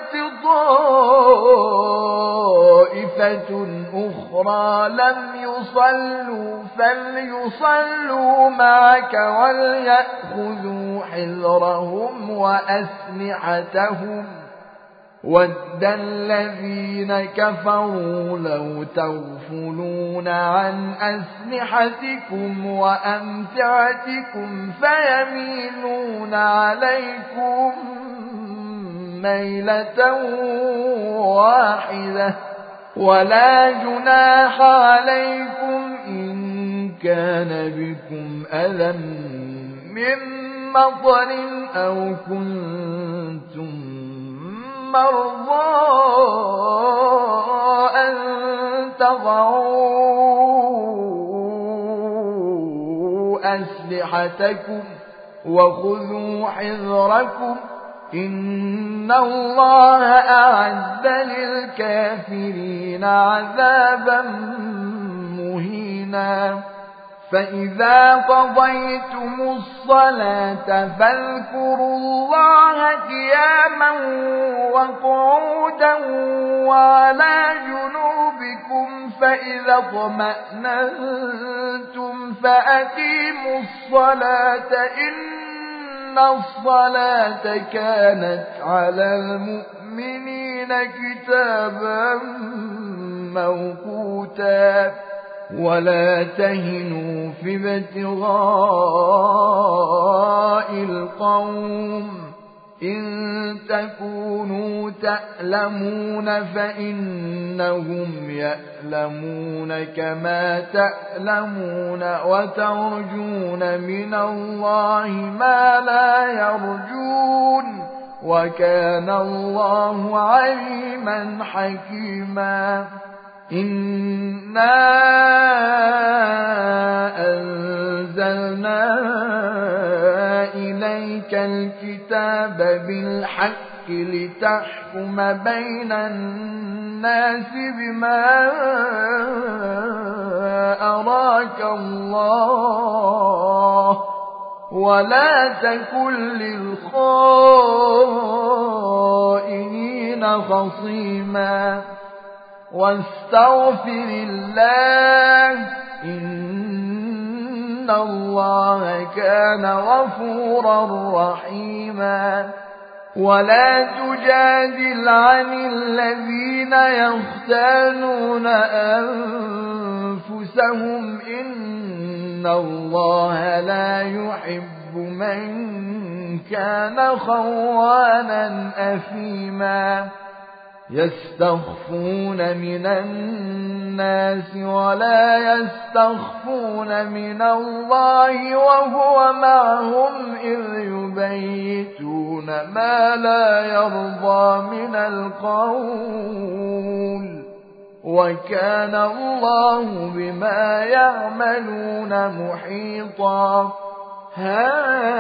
طائفة أخرى لم يصلوا فليصلوا معك وليأخذوا حذرهم وأسلحتهم وَدَّ الَّذِينَ كَفَرُوا لَوْ تَغْفُلُونَ عَنْ أَسْلِحَتِكُمْ وَأَمْتِعَتِكُمْ فَيَمِيلُونَ عَلَيْكُمْ مَيْلَةً وَاحِدَةً وَلَا جُنَاحَ عَلَيْكُمْ إِنْ كَانَ بِكُمْ أَذًى مِّن مَّطَرٍ أَوْ كُنتُم مرضى أن تضعوا أسلحتكم وخذوا حذركم إن الله أعد للكافرين عذابا مهينا فإذا قضيتم الصلاة فاذكروا الله قياما وقعودا وعلى جنوبكم فإذا اطمأننتم فأقيموا الصلاة إن الصلاة كانت على المؤمنين كتابا موقوتا ولا تهنوا في ابتغاء القوم إن تكونوا تألمون فإنهم يألمون كما تألمون وترجون من الله ما لا يرجون وكان الله عليما حكيما إنا أنزلنا إليك الكتاب بالحق لتحكم بين الناس بما أراك الله ولا تكن للخائنين خصيما واستغفر الله إن الله كان غفورا رحيما ولا تجادل عن الذين يختانون أنفسهم إن الله لا يحب من كان خوانا أثيما يستخفون من الناس ولا يستخفون من الله وهو معهم إذ يبيتون ما لا يرضى من القول وكان الله بما يعملون محيطا ها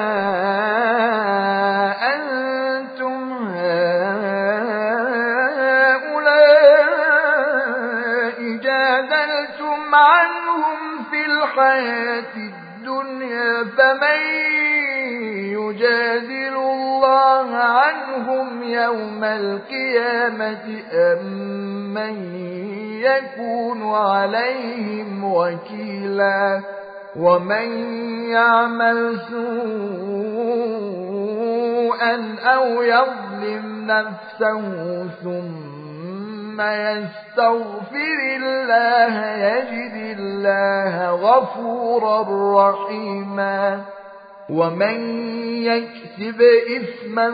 أنتم جادلتم عنهم في الحياة الدنيا فمن يجادل الله عنهم يوم القيامة أم من يكون عليهم وكيلا ومن يعمل سوءا أو يظلم نفسه ثم يستغفر الله يجد الله غفورا رحيما ومن يكسب إثما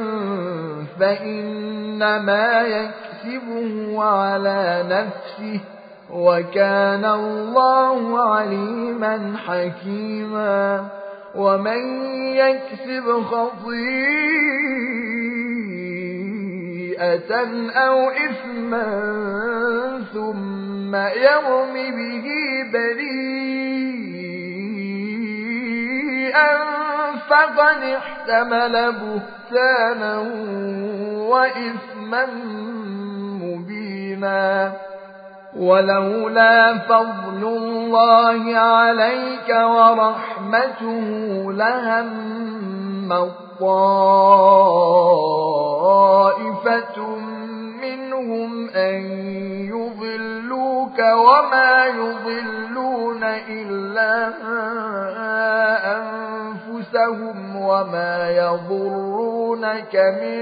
فإنما يكسبه على نفسه وكان الله عليما حكيما ومن يكسب خطيئة سيئة أو إثما ثم يرم به بريئا فقد احتمل بهتانا وإثما مبينا. ولولا فضل الله عليك ورحمته لهم طائفة منهم أن يضلوك وما يضلون إلا أنفسهم وما يضرونك من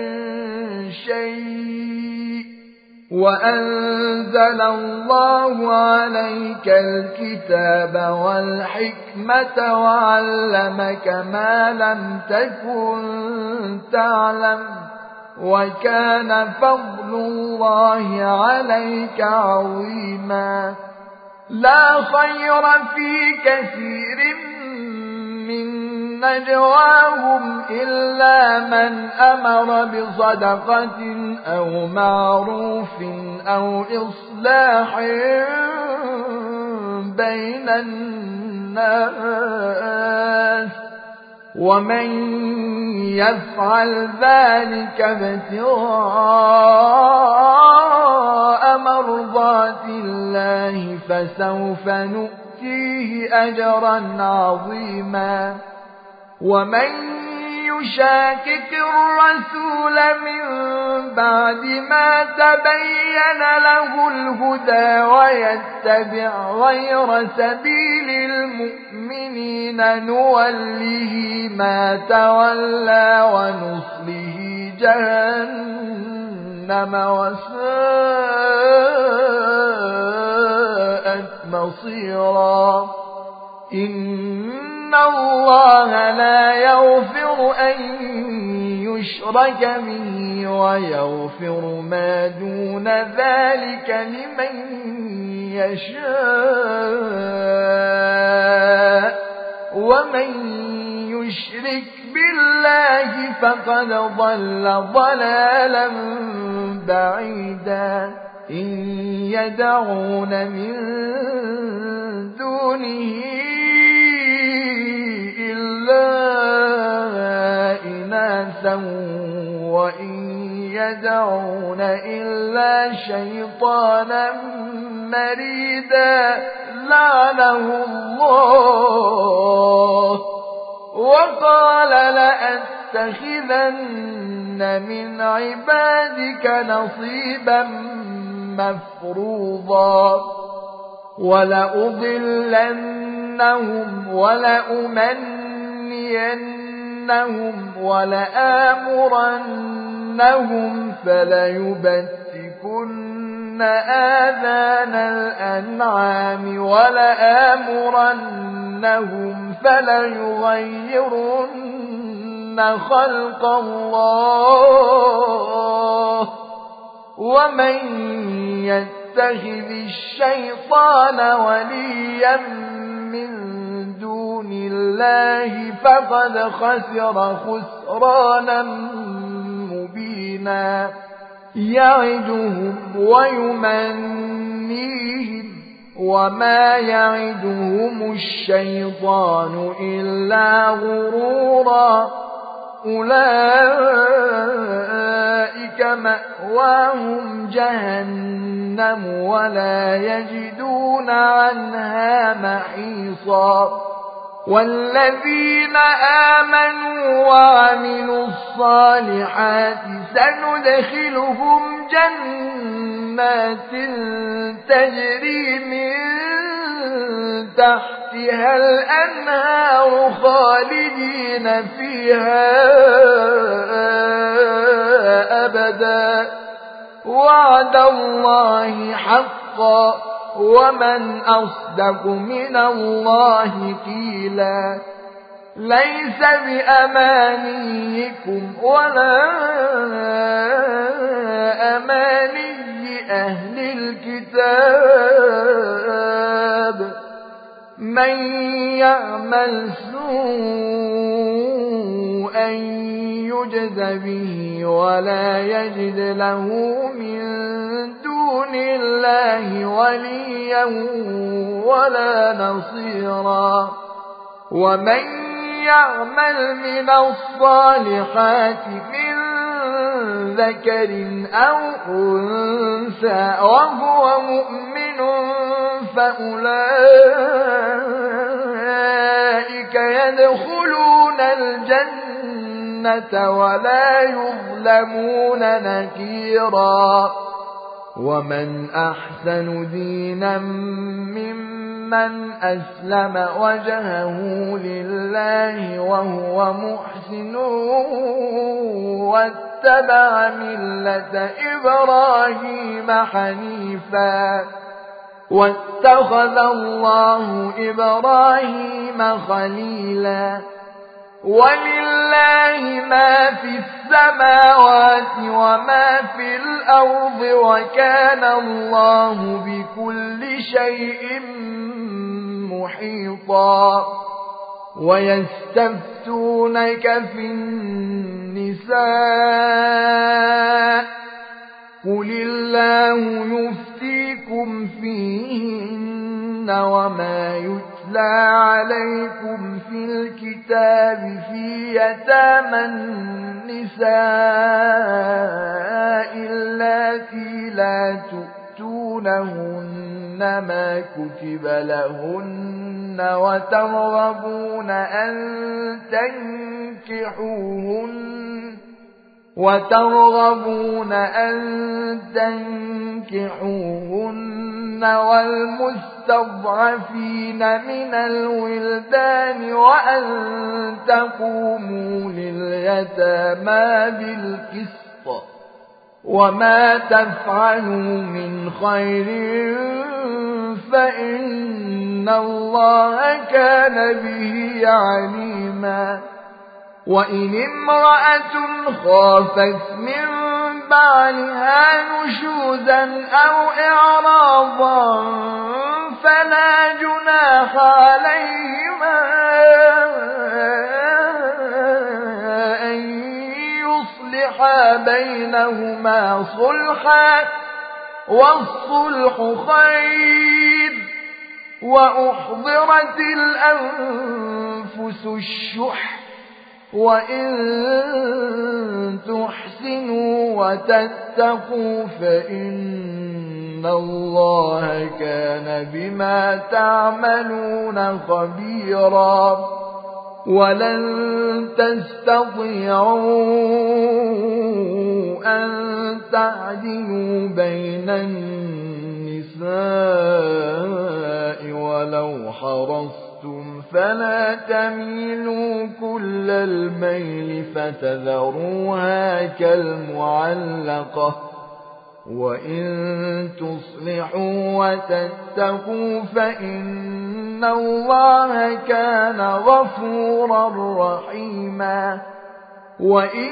شيء وأنزل الله عليك الكتاب والحكمة وعلمك ما لم تكن تعلم وكان فضل الله عليك عظيما. لا خير في كثير من نجواهم إلا من أمر بصدقة أو معروف أو إصلاح بين الناس ومن يفعل ذلك ابتغاء مرضات الله فسوف نؤتيه أجرا عظيما. ومن يشاكك الرسول من بعد ما تبين له الهدى ويتبع غير سبيل المؤمنين نوله ما تولى ونصله جهنم وساءت مصيرا. إن الله لا يغفر أن يشرك به ويغفر ما دون ذلك لمن يشاء ومن يشرك بالله فقد ضل ضلالا بعيدا. إن يدعون من دونه إناثا وإن يدعون إلا شيطانا مريدا لعنه الله وقال لأتخذن من عبادك نصيبا مفروضا ولأضلنهم ولأمنينهم ولآمرنهم فليبتكن آذان الأنعام ولآمرنهم فليغيرن خلق الله ومن يتخذ الشيطان وليا من دون الله فقد خسر خسرانا مبينا. يعدهم ويمنيهم وما يعدهم الشيطان إلا غرورا. أولئك مأواهم جهنم ولا يجدون عنها محيصا. والذين آمنوا وعملوا الصالحات سندخلهم جنات تجري من تحتها الأنهار خالدين فيها أبدا وعد الله حقا ومن أصدق من الله قيلا. ليس بأمانيكم ولا أماني أهل الكتاب من يعمل سوءا أن يجز به ولا يجد له من دون الله وليا ولا نصيرا ومن يعمل من الصالحات من ذكر أو أنثى وهو مؤمن فأولئك يدخلون الجنة ولا يظلمون نكيرا ومن أحسن دينا ممن أسلم وجهه لله وهو محسن واتبع ملة إبراهيم حنيفا واتخذ الله إبراهيم خليلا ولله ما في السماوات وما في الأرض وكان الله بكل شيء محيطا ويستفتونك في النساء قل الله يفتيكم فيهن وما يتلى عليكم في الكتاب في يتامى النساء اللاتي لا تؤتونهن ما كتب لهن وترغبون أن تنكحوهن وترغبون أن تنكحوهن والمستضعفين من الولدان وأن تقوموا لليتامى بالقسط وما تفعلوا من خير فإن الله كان به عليما وإن امرأة خافت من بعلها نشوزا أو إعراضا فلا جناح عليهما أن يصلحا بينهما صلحا والصلح خير وأحضرت الأنفس الشح وإن تحسنوا وتتقوا فإن الله كان بما تعملون خبيرا ولن تستطيعوا أن تعدلوا بين النساء ولو حرصتم فلا تميلوا كل الميل فتذروها كالمعلقة وإن تصلحوا وتتقوا فإن الله كان غفورا رحيما وإن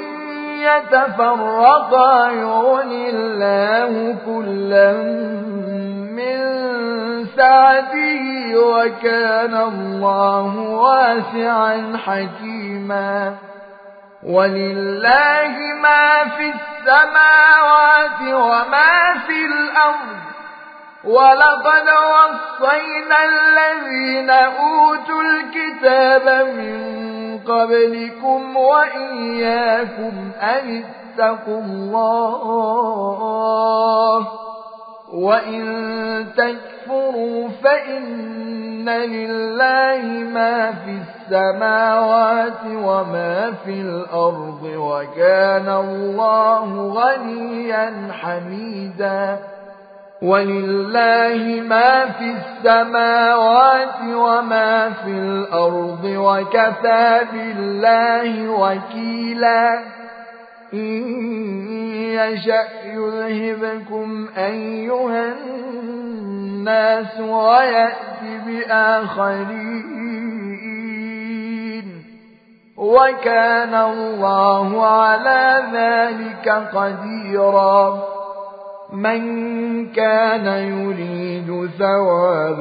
يتفرقا يغن الله كلا من سعته وكان الله واسعا حكيما ولله ما في السماوات وما في الأرض ولقد وصينا الذين أوتوا الكتاب من قبلكم وإياكم أن اتقوا الله وإن تكفروا فإن لله ما في السماوات وما في الأرض وكان الله غنيا حميدا ولله ما في السماوات وما في الأرض وكفى بالله وكيلا إن يشأ يذهبكم أيها الناس ويأتي بآخرين وكان الله على ذلك قديرا من كان يريد ثواب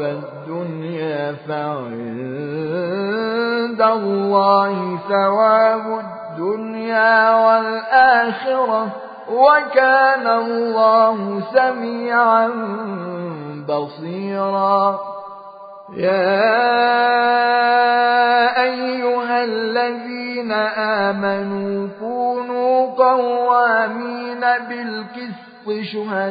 الدنيا فعند الله ثواب الدنيا الدنيا والآخرة وكان الله سميعا بصيرا. يا أيها الذين آمنوا كونوا قوامين بالقسط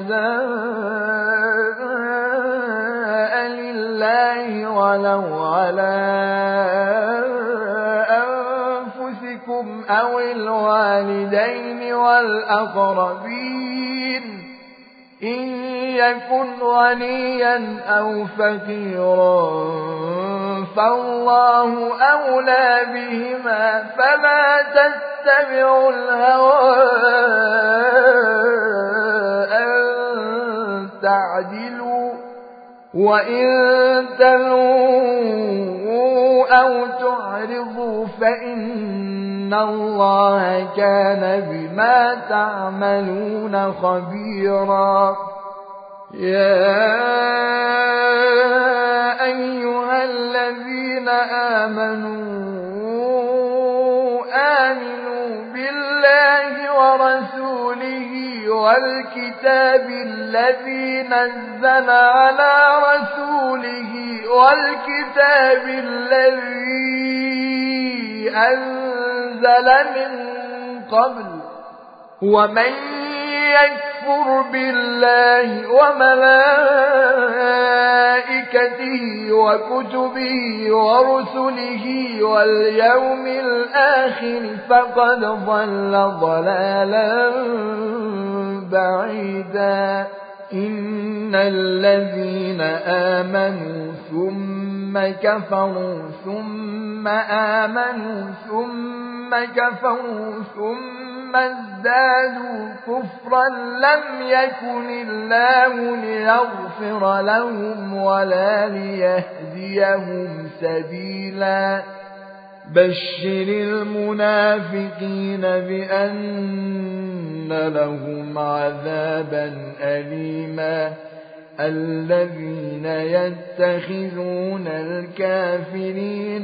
شهداء لله ولو على أنفسكم أو الوالدين والأقربين إن يكن غنيا أو فقيرا فالله أولى بهما فلا تتبعوا الهوى أن تعدلوا وإن تلووا أو تعرضوا فإن الله كان بما تعملون خبيرا. يا أيها الذين آمنوا آمنوا بالله ورسوله والكتاب الذي نزل على رسوله والكتاب الذي أنزل من قبل ومن يكفر بالله وملائكته وكتبه ورسله واليوم الآخر فقد ضل ضلالا بعيدا. إن الذين آمنوا ثم كفروا ثم آمنوا ثم كفروا ثم ازدادوا كفرا لم يكن الله ليغفر لهم ولا ليهديهم سبيلا. بشر المنافقين بأن لهم عذابا أليما الذين يتخذون الكافرين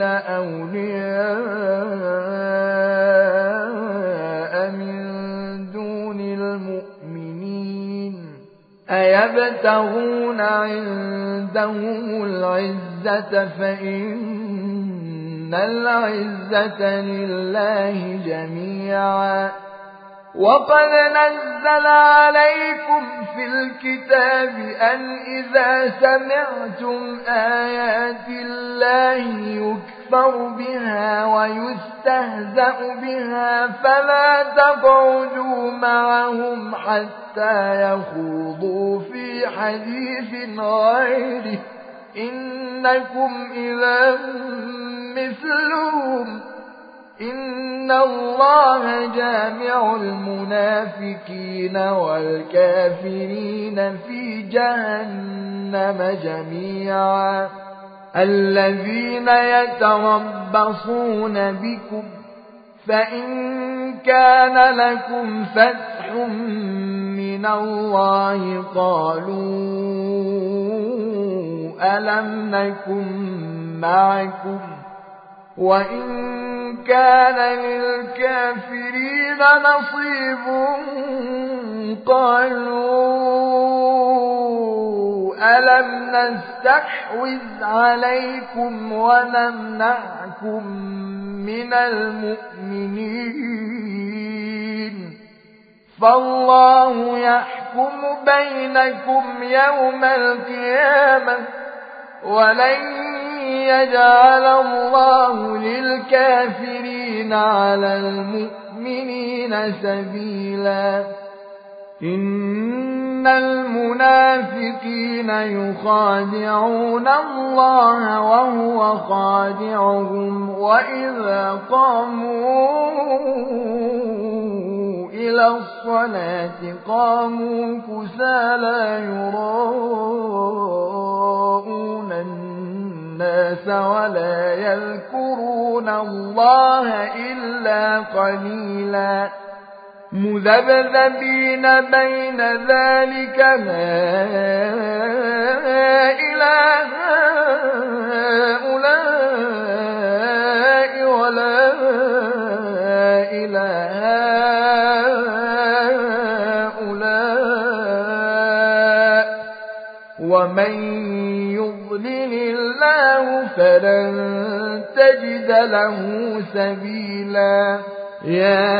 أولياء من دون المؤمنين أيبتغون عندهم العزة فإن العزة لله جميعا. وقد نزل عليكم في الكتاب أن إذا سمعتم آيات الله يكفر بها ويستهزأ بها فلا تقعدوا معهم حتى يخوضوا في حديث غيره إنكم إذا مثلهم إن الله جامع المنافقين والكافرين في جهنم جميعا. الذين يتربصون بكم فإن كان لكم فتح من الله قالوا ألم نكن معكم وإن كان للكافرين نصيب قالوا ألم نستحوذ عليكم ونمنعكم من المؤمنين فالله يحكم بينكم يوم القيامة ولن يجعل الله للكافرين على المؤمنين سبيلا. إن المنافقين يخادعون الله وهو خادعهم وإذا قاموا إلى الصلاة قاموا كسالى يراءون الناس ولا يذكرون الله إلا قليلا مذبذبين بين ذلك لا إله هؤلاء ولا إله ومن يضلل الله فلن تجد له سبيلا يا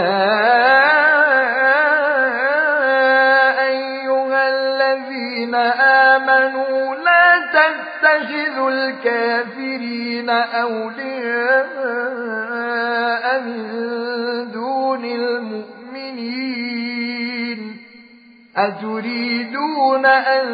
أيها الذين آمنوا لا تتخذوا الكافرين أولياء من دون المؤمنين أتريدون أن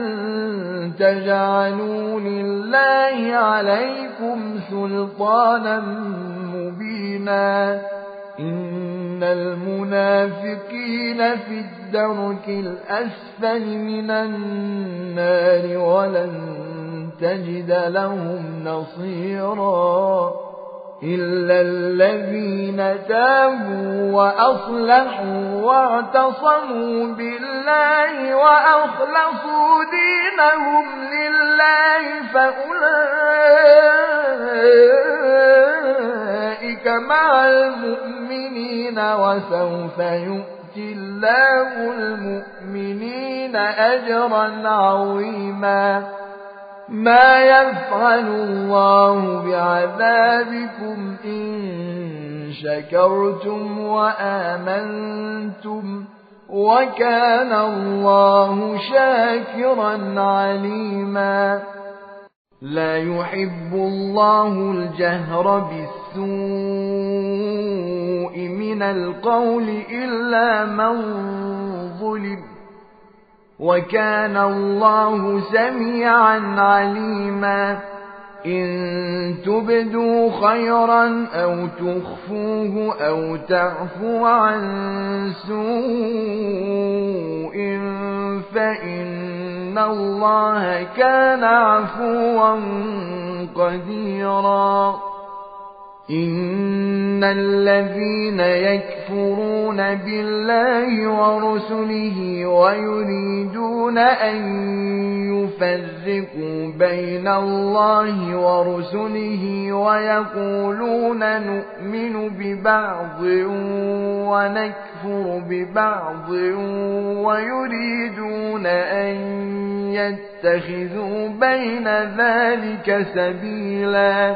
تجعلوا لله عليكم سلطانا مبينا إن المنافقين في الدرك الأسفل من النار ولن تجد لهم نصيرا إلا الذين تابوا وأصلحوا واعتصموا بالله وأخلصوا دينهم لله فأولئك مع المؤمنين وسوف يؤتي الله المؤمنين أجرا عظيما ما يفعل الله بعذابكم إن شكرتم وآمنتم وكان الله شاكرا عليما لا يحب الله الجهر بالسوء من القول إلا من ظلم وكان الله سميعا عليما إن تبدوا خيرا أو تخفوه أو تعفو عن سوء فإن الله كان عفوا قديرا إن الذين يكفرون بالله ورسله ويريدون أن يفرقوا بين الله ورسله ويقولون نؤمن ببعض ونكفر ببعض ويريدون أن يتخذوا بين ذلك سبيلا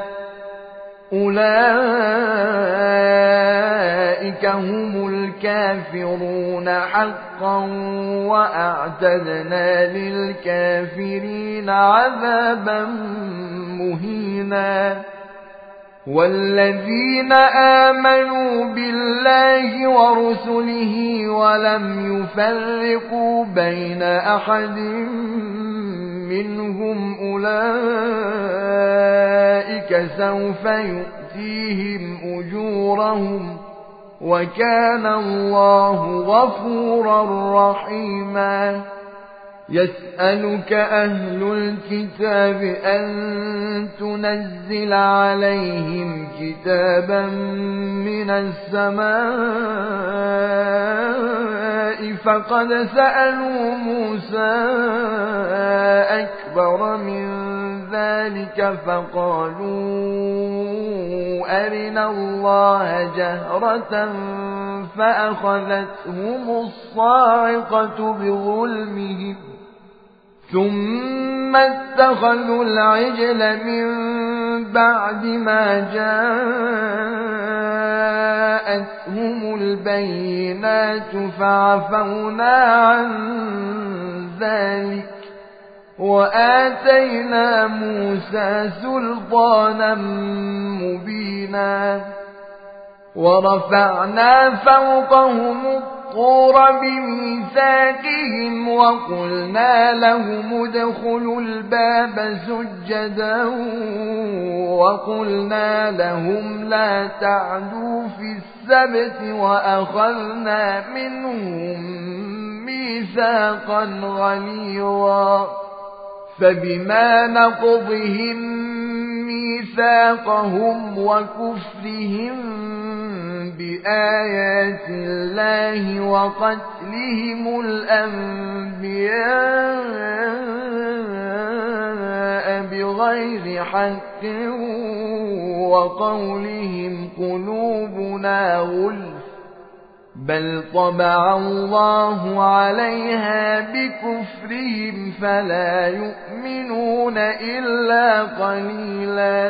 أولئك هم الكافرون حقا وأعتدنا للكافرين عذابا مهينا والذين آمنوا بالله ورسله ولم يفرقوا بين أحد منهم أولئك سوف يؤتيهم أجورهم وكان الله غفورا رحيما يسألك أهل الكتاب أن تنزل عليهم كتابا من السماء فقد سألوا موسى أكبر من ذلك فقالوا أرنا الله جهرة فأخذتهم الصاعقة بظلمهم ثم اتخذوا العجل من بعد ما جاءتهم البينات فعفونا عن ذلك وآتينا موسى سلطانا مبينا ورفعنا فوقهم الطور بميثاقهم وقلنا لهم ادخلوا الباب سجدا وقلنا لهم لا تعدوا في السبت وأخذنا منهم ميثاقا غليظا فبما نقضهم ميثاقهم وكفرهم بآيات الله وقتلهم الأنبياء بغير حق وقولهم قلوبنا غلف بل طبع الله عليها بكفرهم فلا يؤمنون إلا قليلا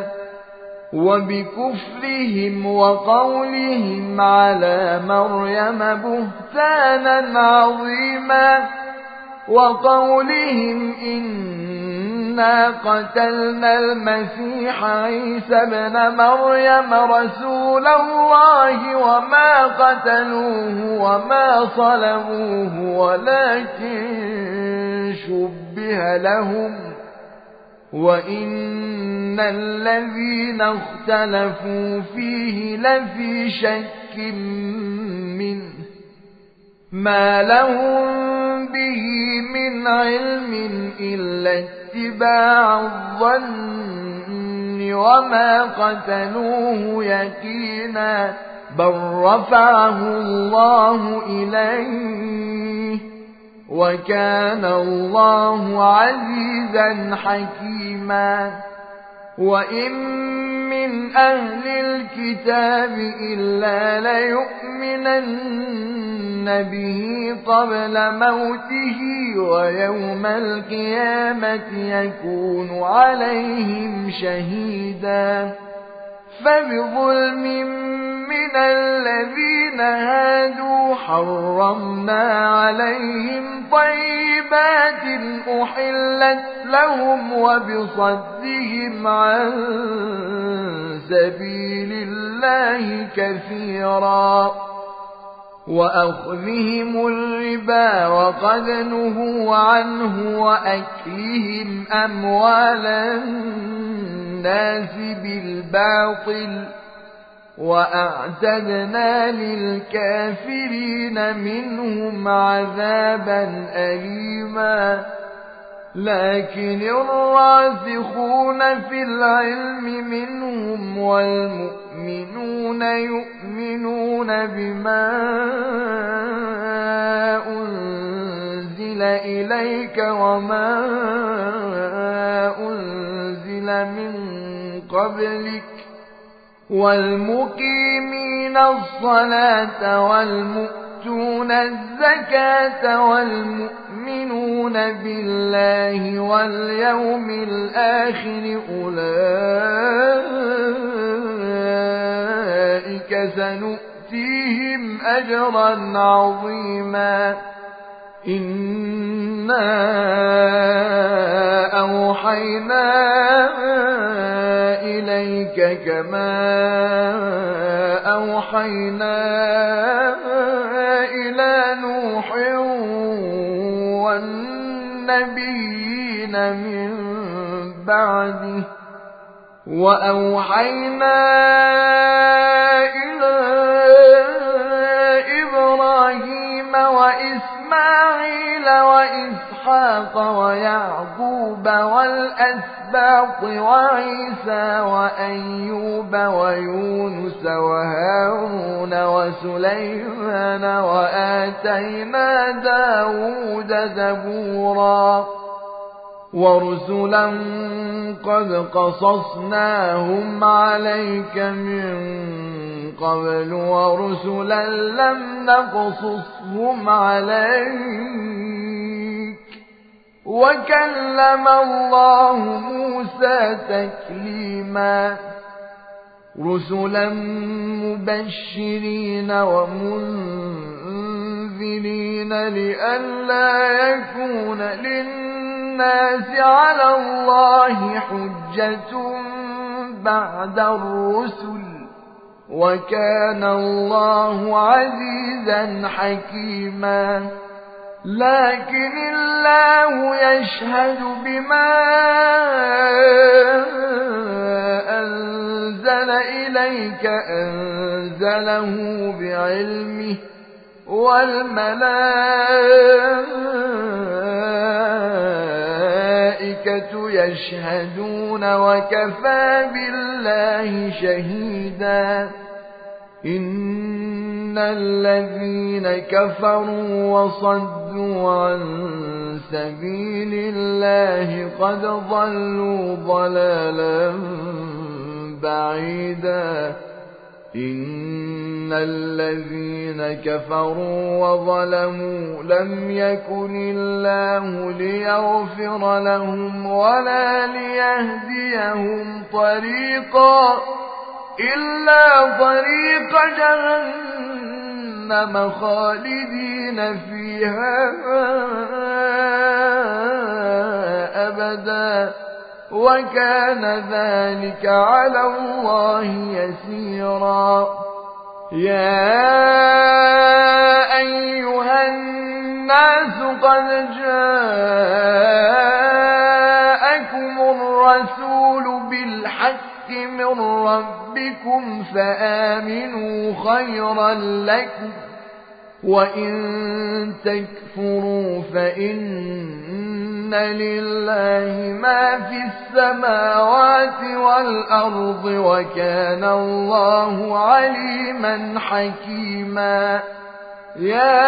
وبكفرهم وقولهم على مريم بهتانا عظيما وقولهم إنا قتلنا المسيح عيسى ابن مريم رسول الله وما قتلوه وما صلبوه ولكن شبه لهم وإن الذين اختلفوا فيه لفي شك منه ما لهم به من علم إلا اتباع الظن وما قتلوه يقينا بل رفعه الله إليه وكان الله عزيزا حكيما وإن من أهل الكتاب إلا ليؤمنن به قبل موته ويوم القيامة يكون عليهم شهيدا فبظلم من الذين هادوا حرمنا عليهم طيبات أحلت لهم وبصدهم عن سبيل الله كثيرا وأخذهم الربا وقد نهوا عنه وأكلهم أموال الناس بالباطل وأعتدنا للكافرين منهم عذابا أليما لكن الراسخون في العلم منهم والمؤمنون يؤمنون بما أنزل إليك وما أنزل من قبلك والمقيمين الصلاة والمؤتون الزكاة والمؤمنون بالله واليوم الآخر أولئك سنؤتيهم أجرا عظيما إنا أوحينا إليك كما أوحينا إلى نوح والنبيين من بعده وأوحينا إلى إبراهيم وإسماعيل وإسحاق ويعقوب والأسباط وعيسى وأيوب ويونس وهارون وسليمان وآتينا داود زبورا ورسلا قد قصصناهم عليك من قبل ورسلا لم نقصصهم عليك وكلم الله موسى تكليما رسلا مبشرين ومنذرين لئلا يكون للناس على الله حجة بعد الرسل وكان الله عزيزا حكيما لكن الله يشهد بما أنزل إليك أنزله بعلمه والملائكة يشهدون وكفى بالله شهيدا إن الذين كفروا وصدوا عن سبيل الله قد ضلوا ضلالا بعيدا إن الذين كفروا وظلموا لم يكن الله ليغفر لهم ولا ليهديهم طريقا إلا طريق جهنم خالدين فيها أبدا وكان ذلك على الله يسيرا. يا أيها الناس قد جاءكم الرسول بالحق من ربكم فآمنوا خيرا لكم وإن تكفروا فإن لله ما في السماوات والأرض وكان الله عليما حكيما. يا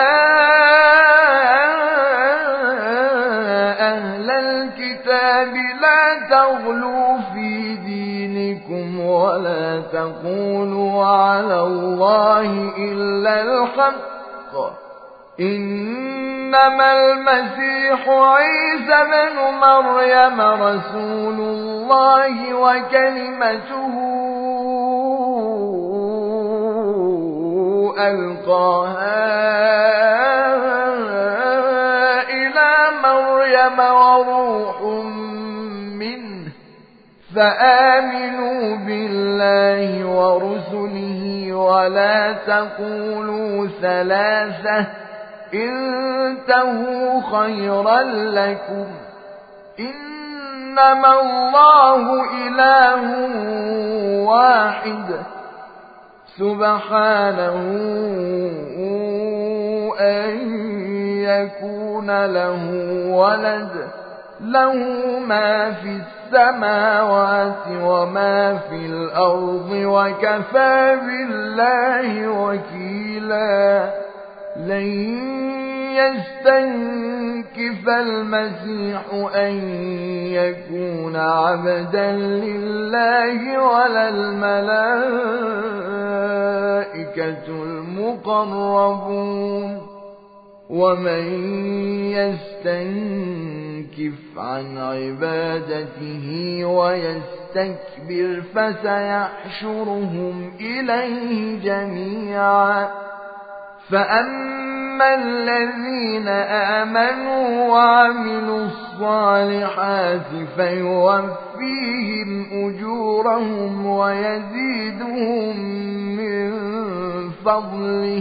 أهل الكتاب لا تغلوا في دينكم ولا تقولوا على الله إلا الحق إنما المسيح عيسى بن مريم رسول الله وكلمته ألقاها إلى مريم وروح منه فآمنوا بالله ورسله ولا تقولوا ثلاثة انتهوا خيرا لكم إنما الله إله واحد سبحانه أن يكون له ولد له ما في السماوات وما في الأرض وكفى بالله وكيلا. لن يستنكف المسيح أن يكون عبدا لله ولا الملائكة المقربون ومن يستنكف عن عبادته ويستكبر فسيحشرهم إليه جميعا. فأما الذين آمنوا وعملوا الصالحات فيوفيهم أجورهم ويزيدهم من فضله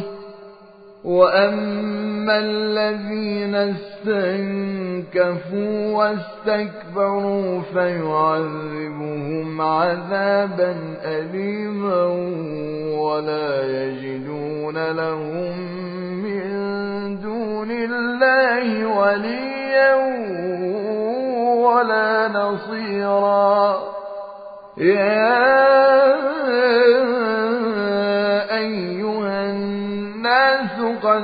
وأما الذين استنكفوا واستكبروا فيعذبهم عذابا أليما ولا يجدون لهم من دون الله وليا ولا نصيرا. يا أيها الناس قد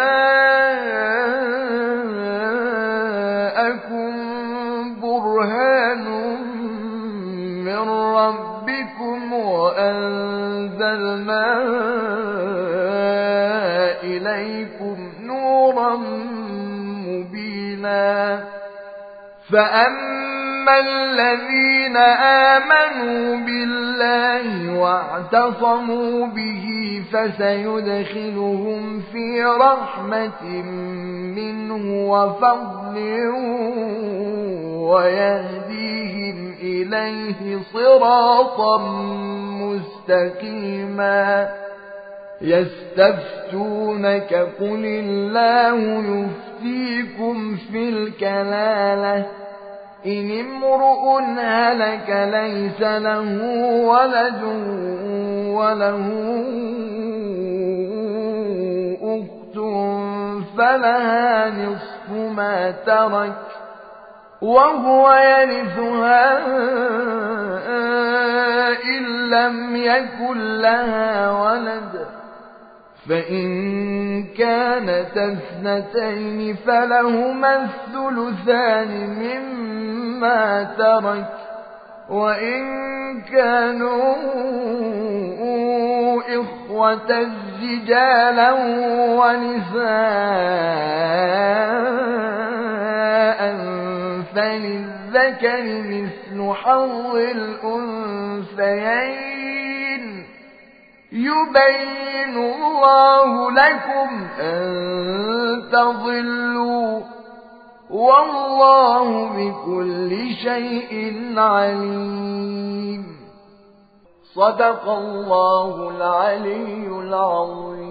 جاءكم برهان من ربكم وأنزلنا إليكم نورا مبينا. فأما الذين آمنوا بالله واعتصموا به فسيدخلهم في رحمة منه وفضل ويهديهم إليه صراطا مستقيما. يستفتونك قل الله يفتيكم في الكلالة إن امرؤ هلك ليس له ولد وله أخت فلها نصف ما ترك وهو يرثها إن لم يكن لها ولد فإن كانت اثنتين فلهما الثلثان مما ترك وإن كانوا إخوة رجالا ونساء فللذكر مثل حظ الأنثيين يبين الله لكم أن تضلوا والله بكل شيء عليم. صدق الله العلي العظيم.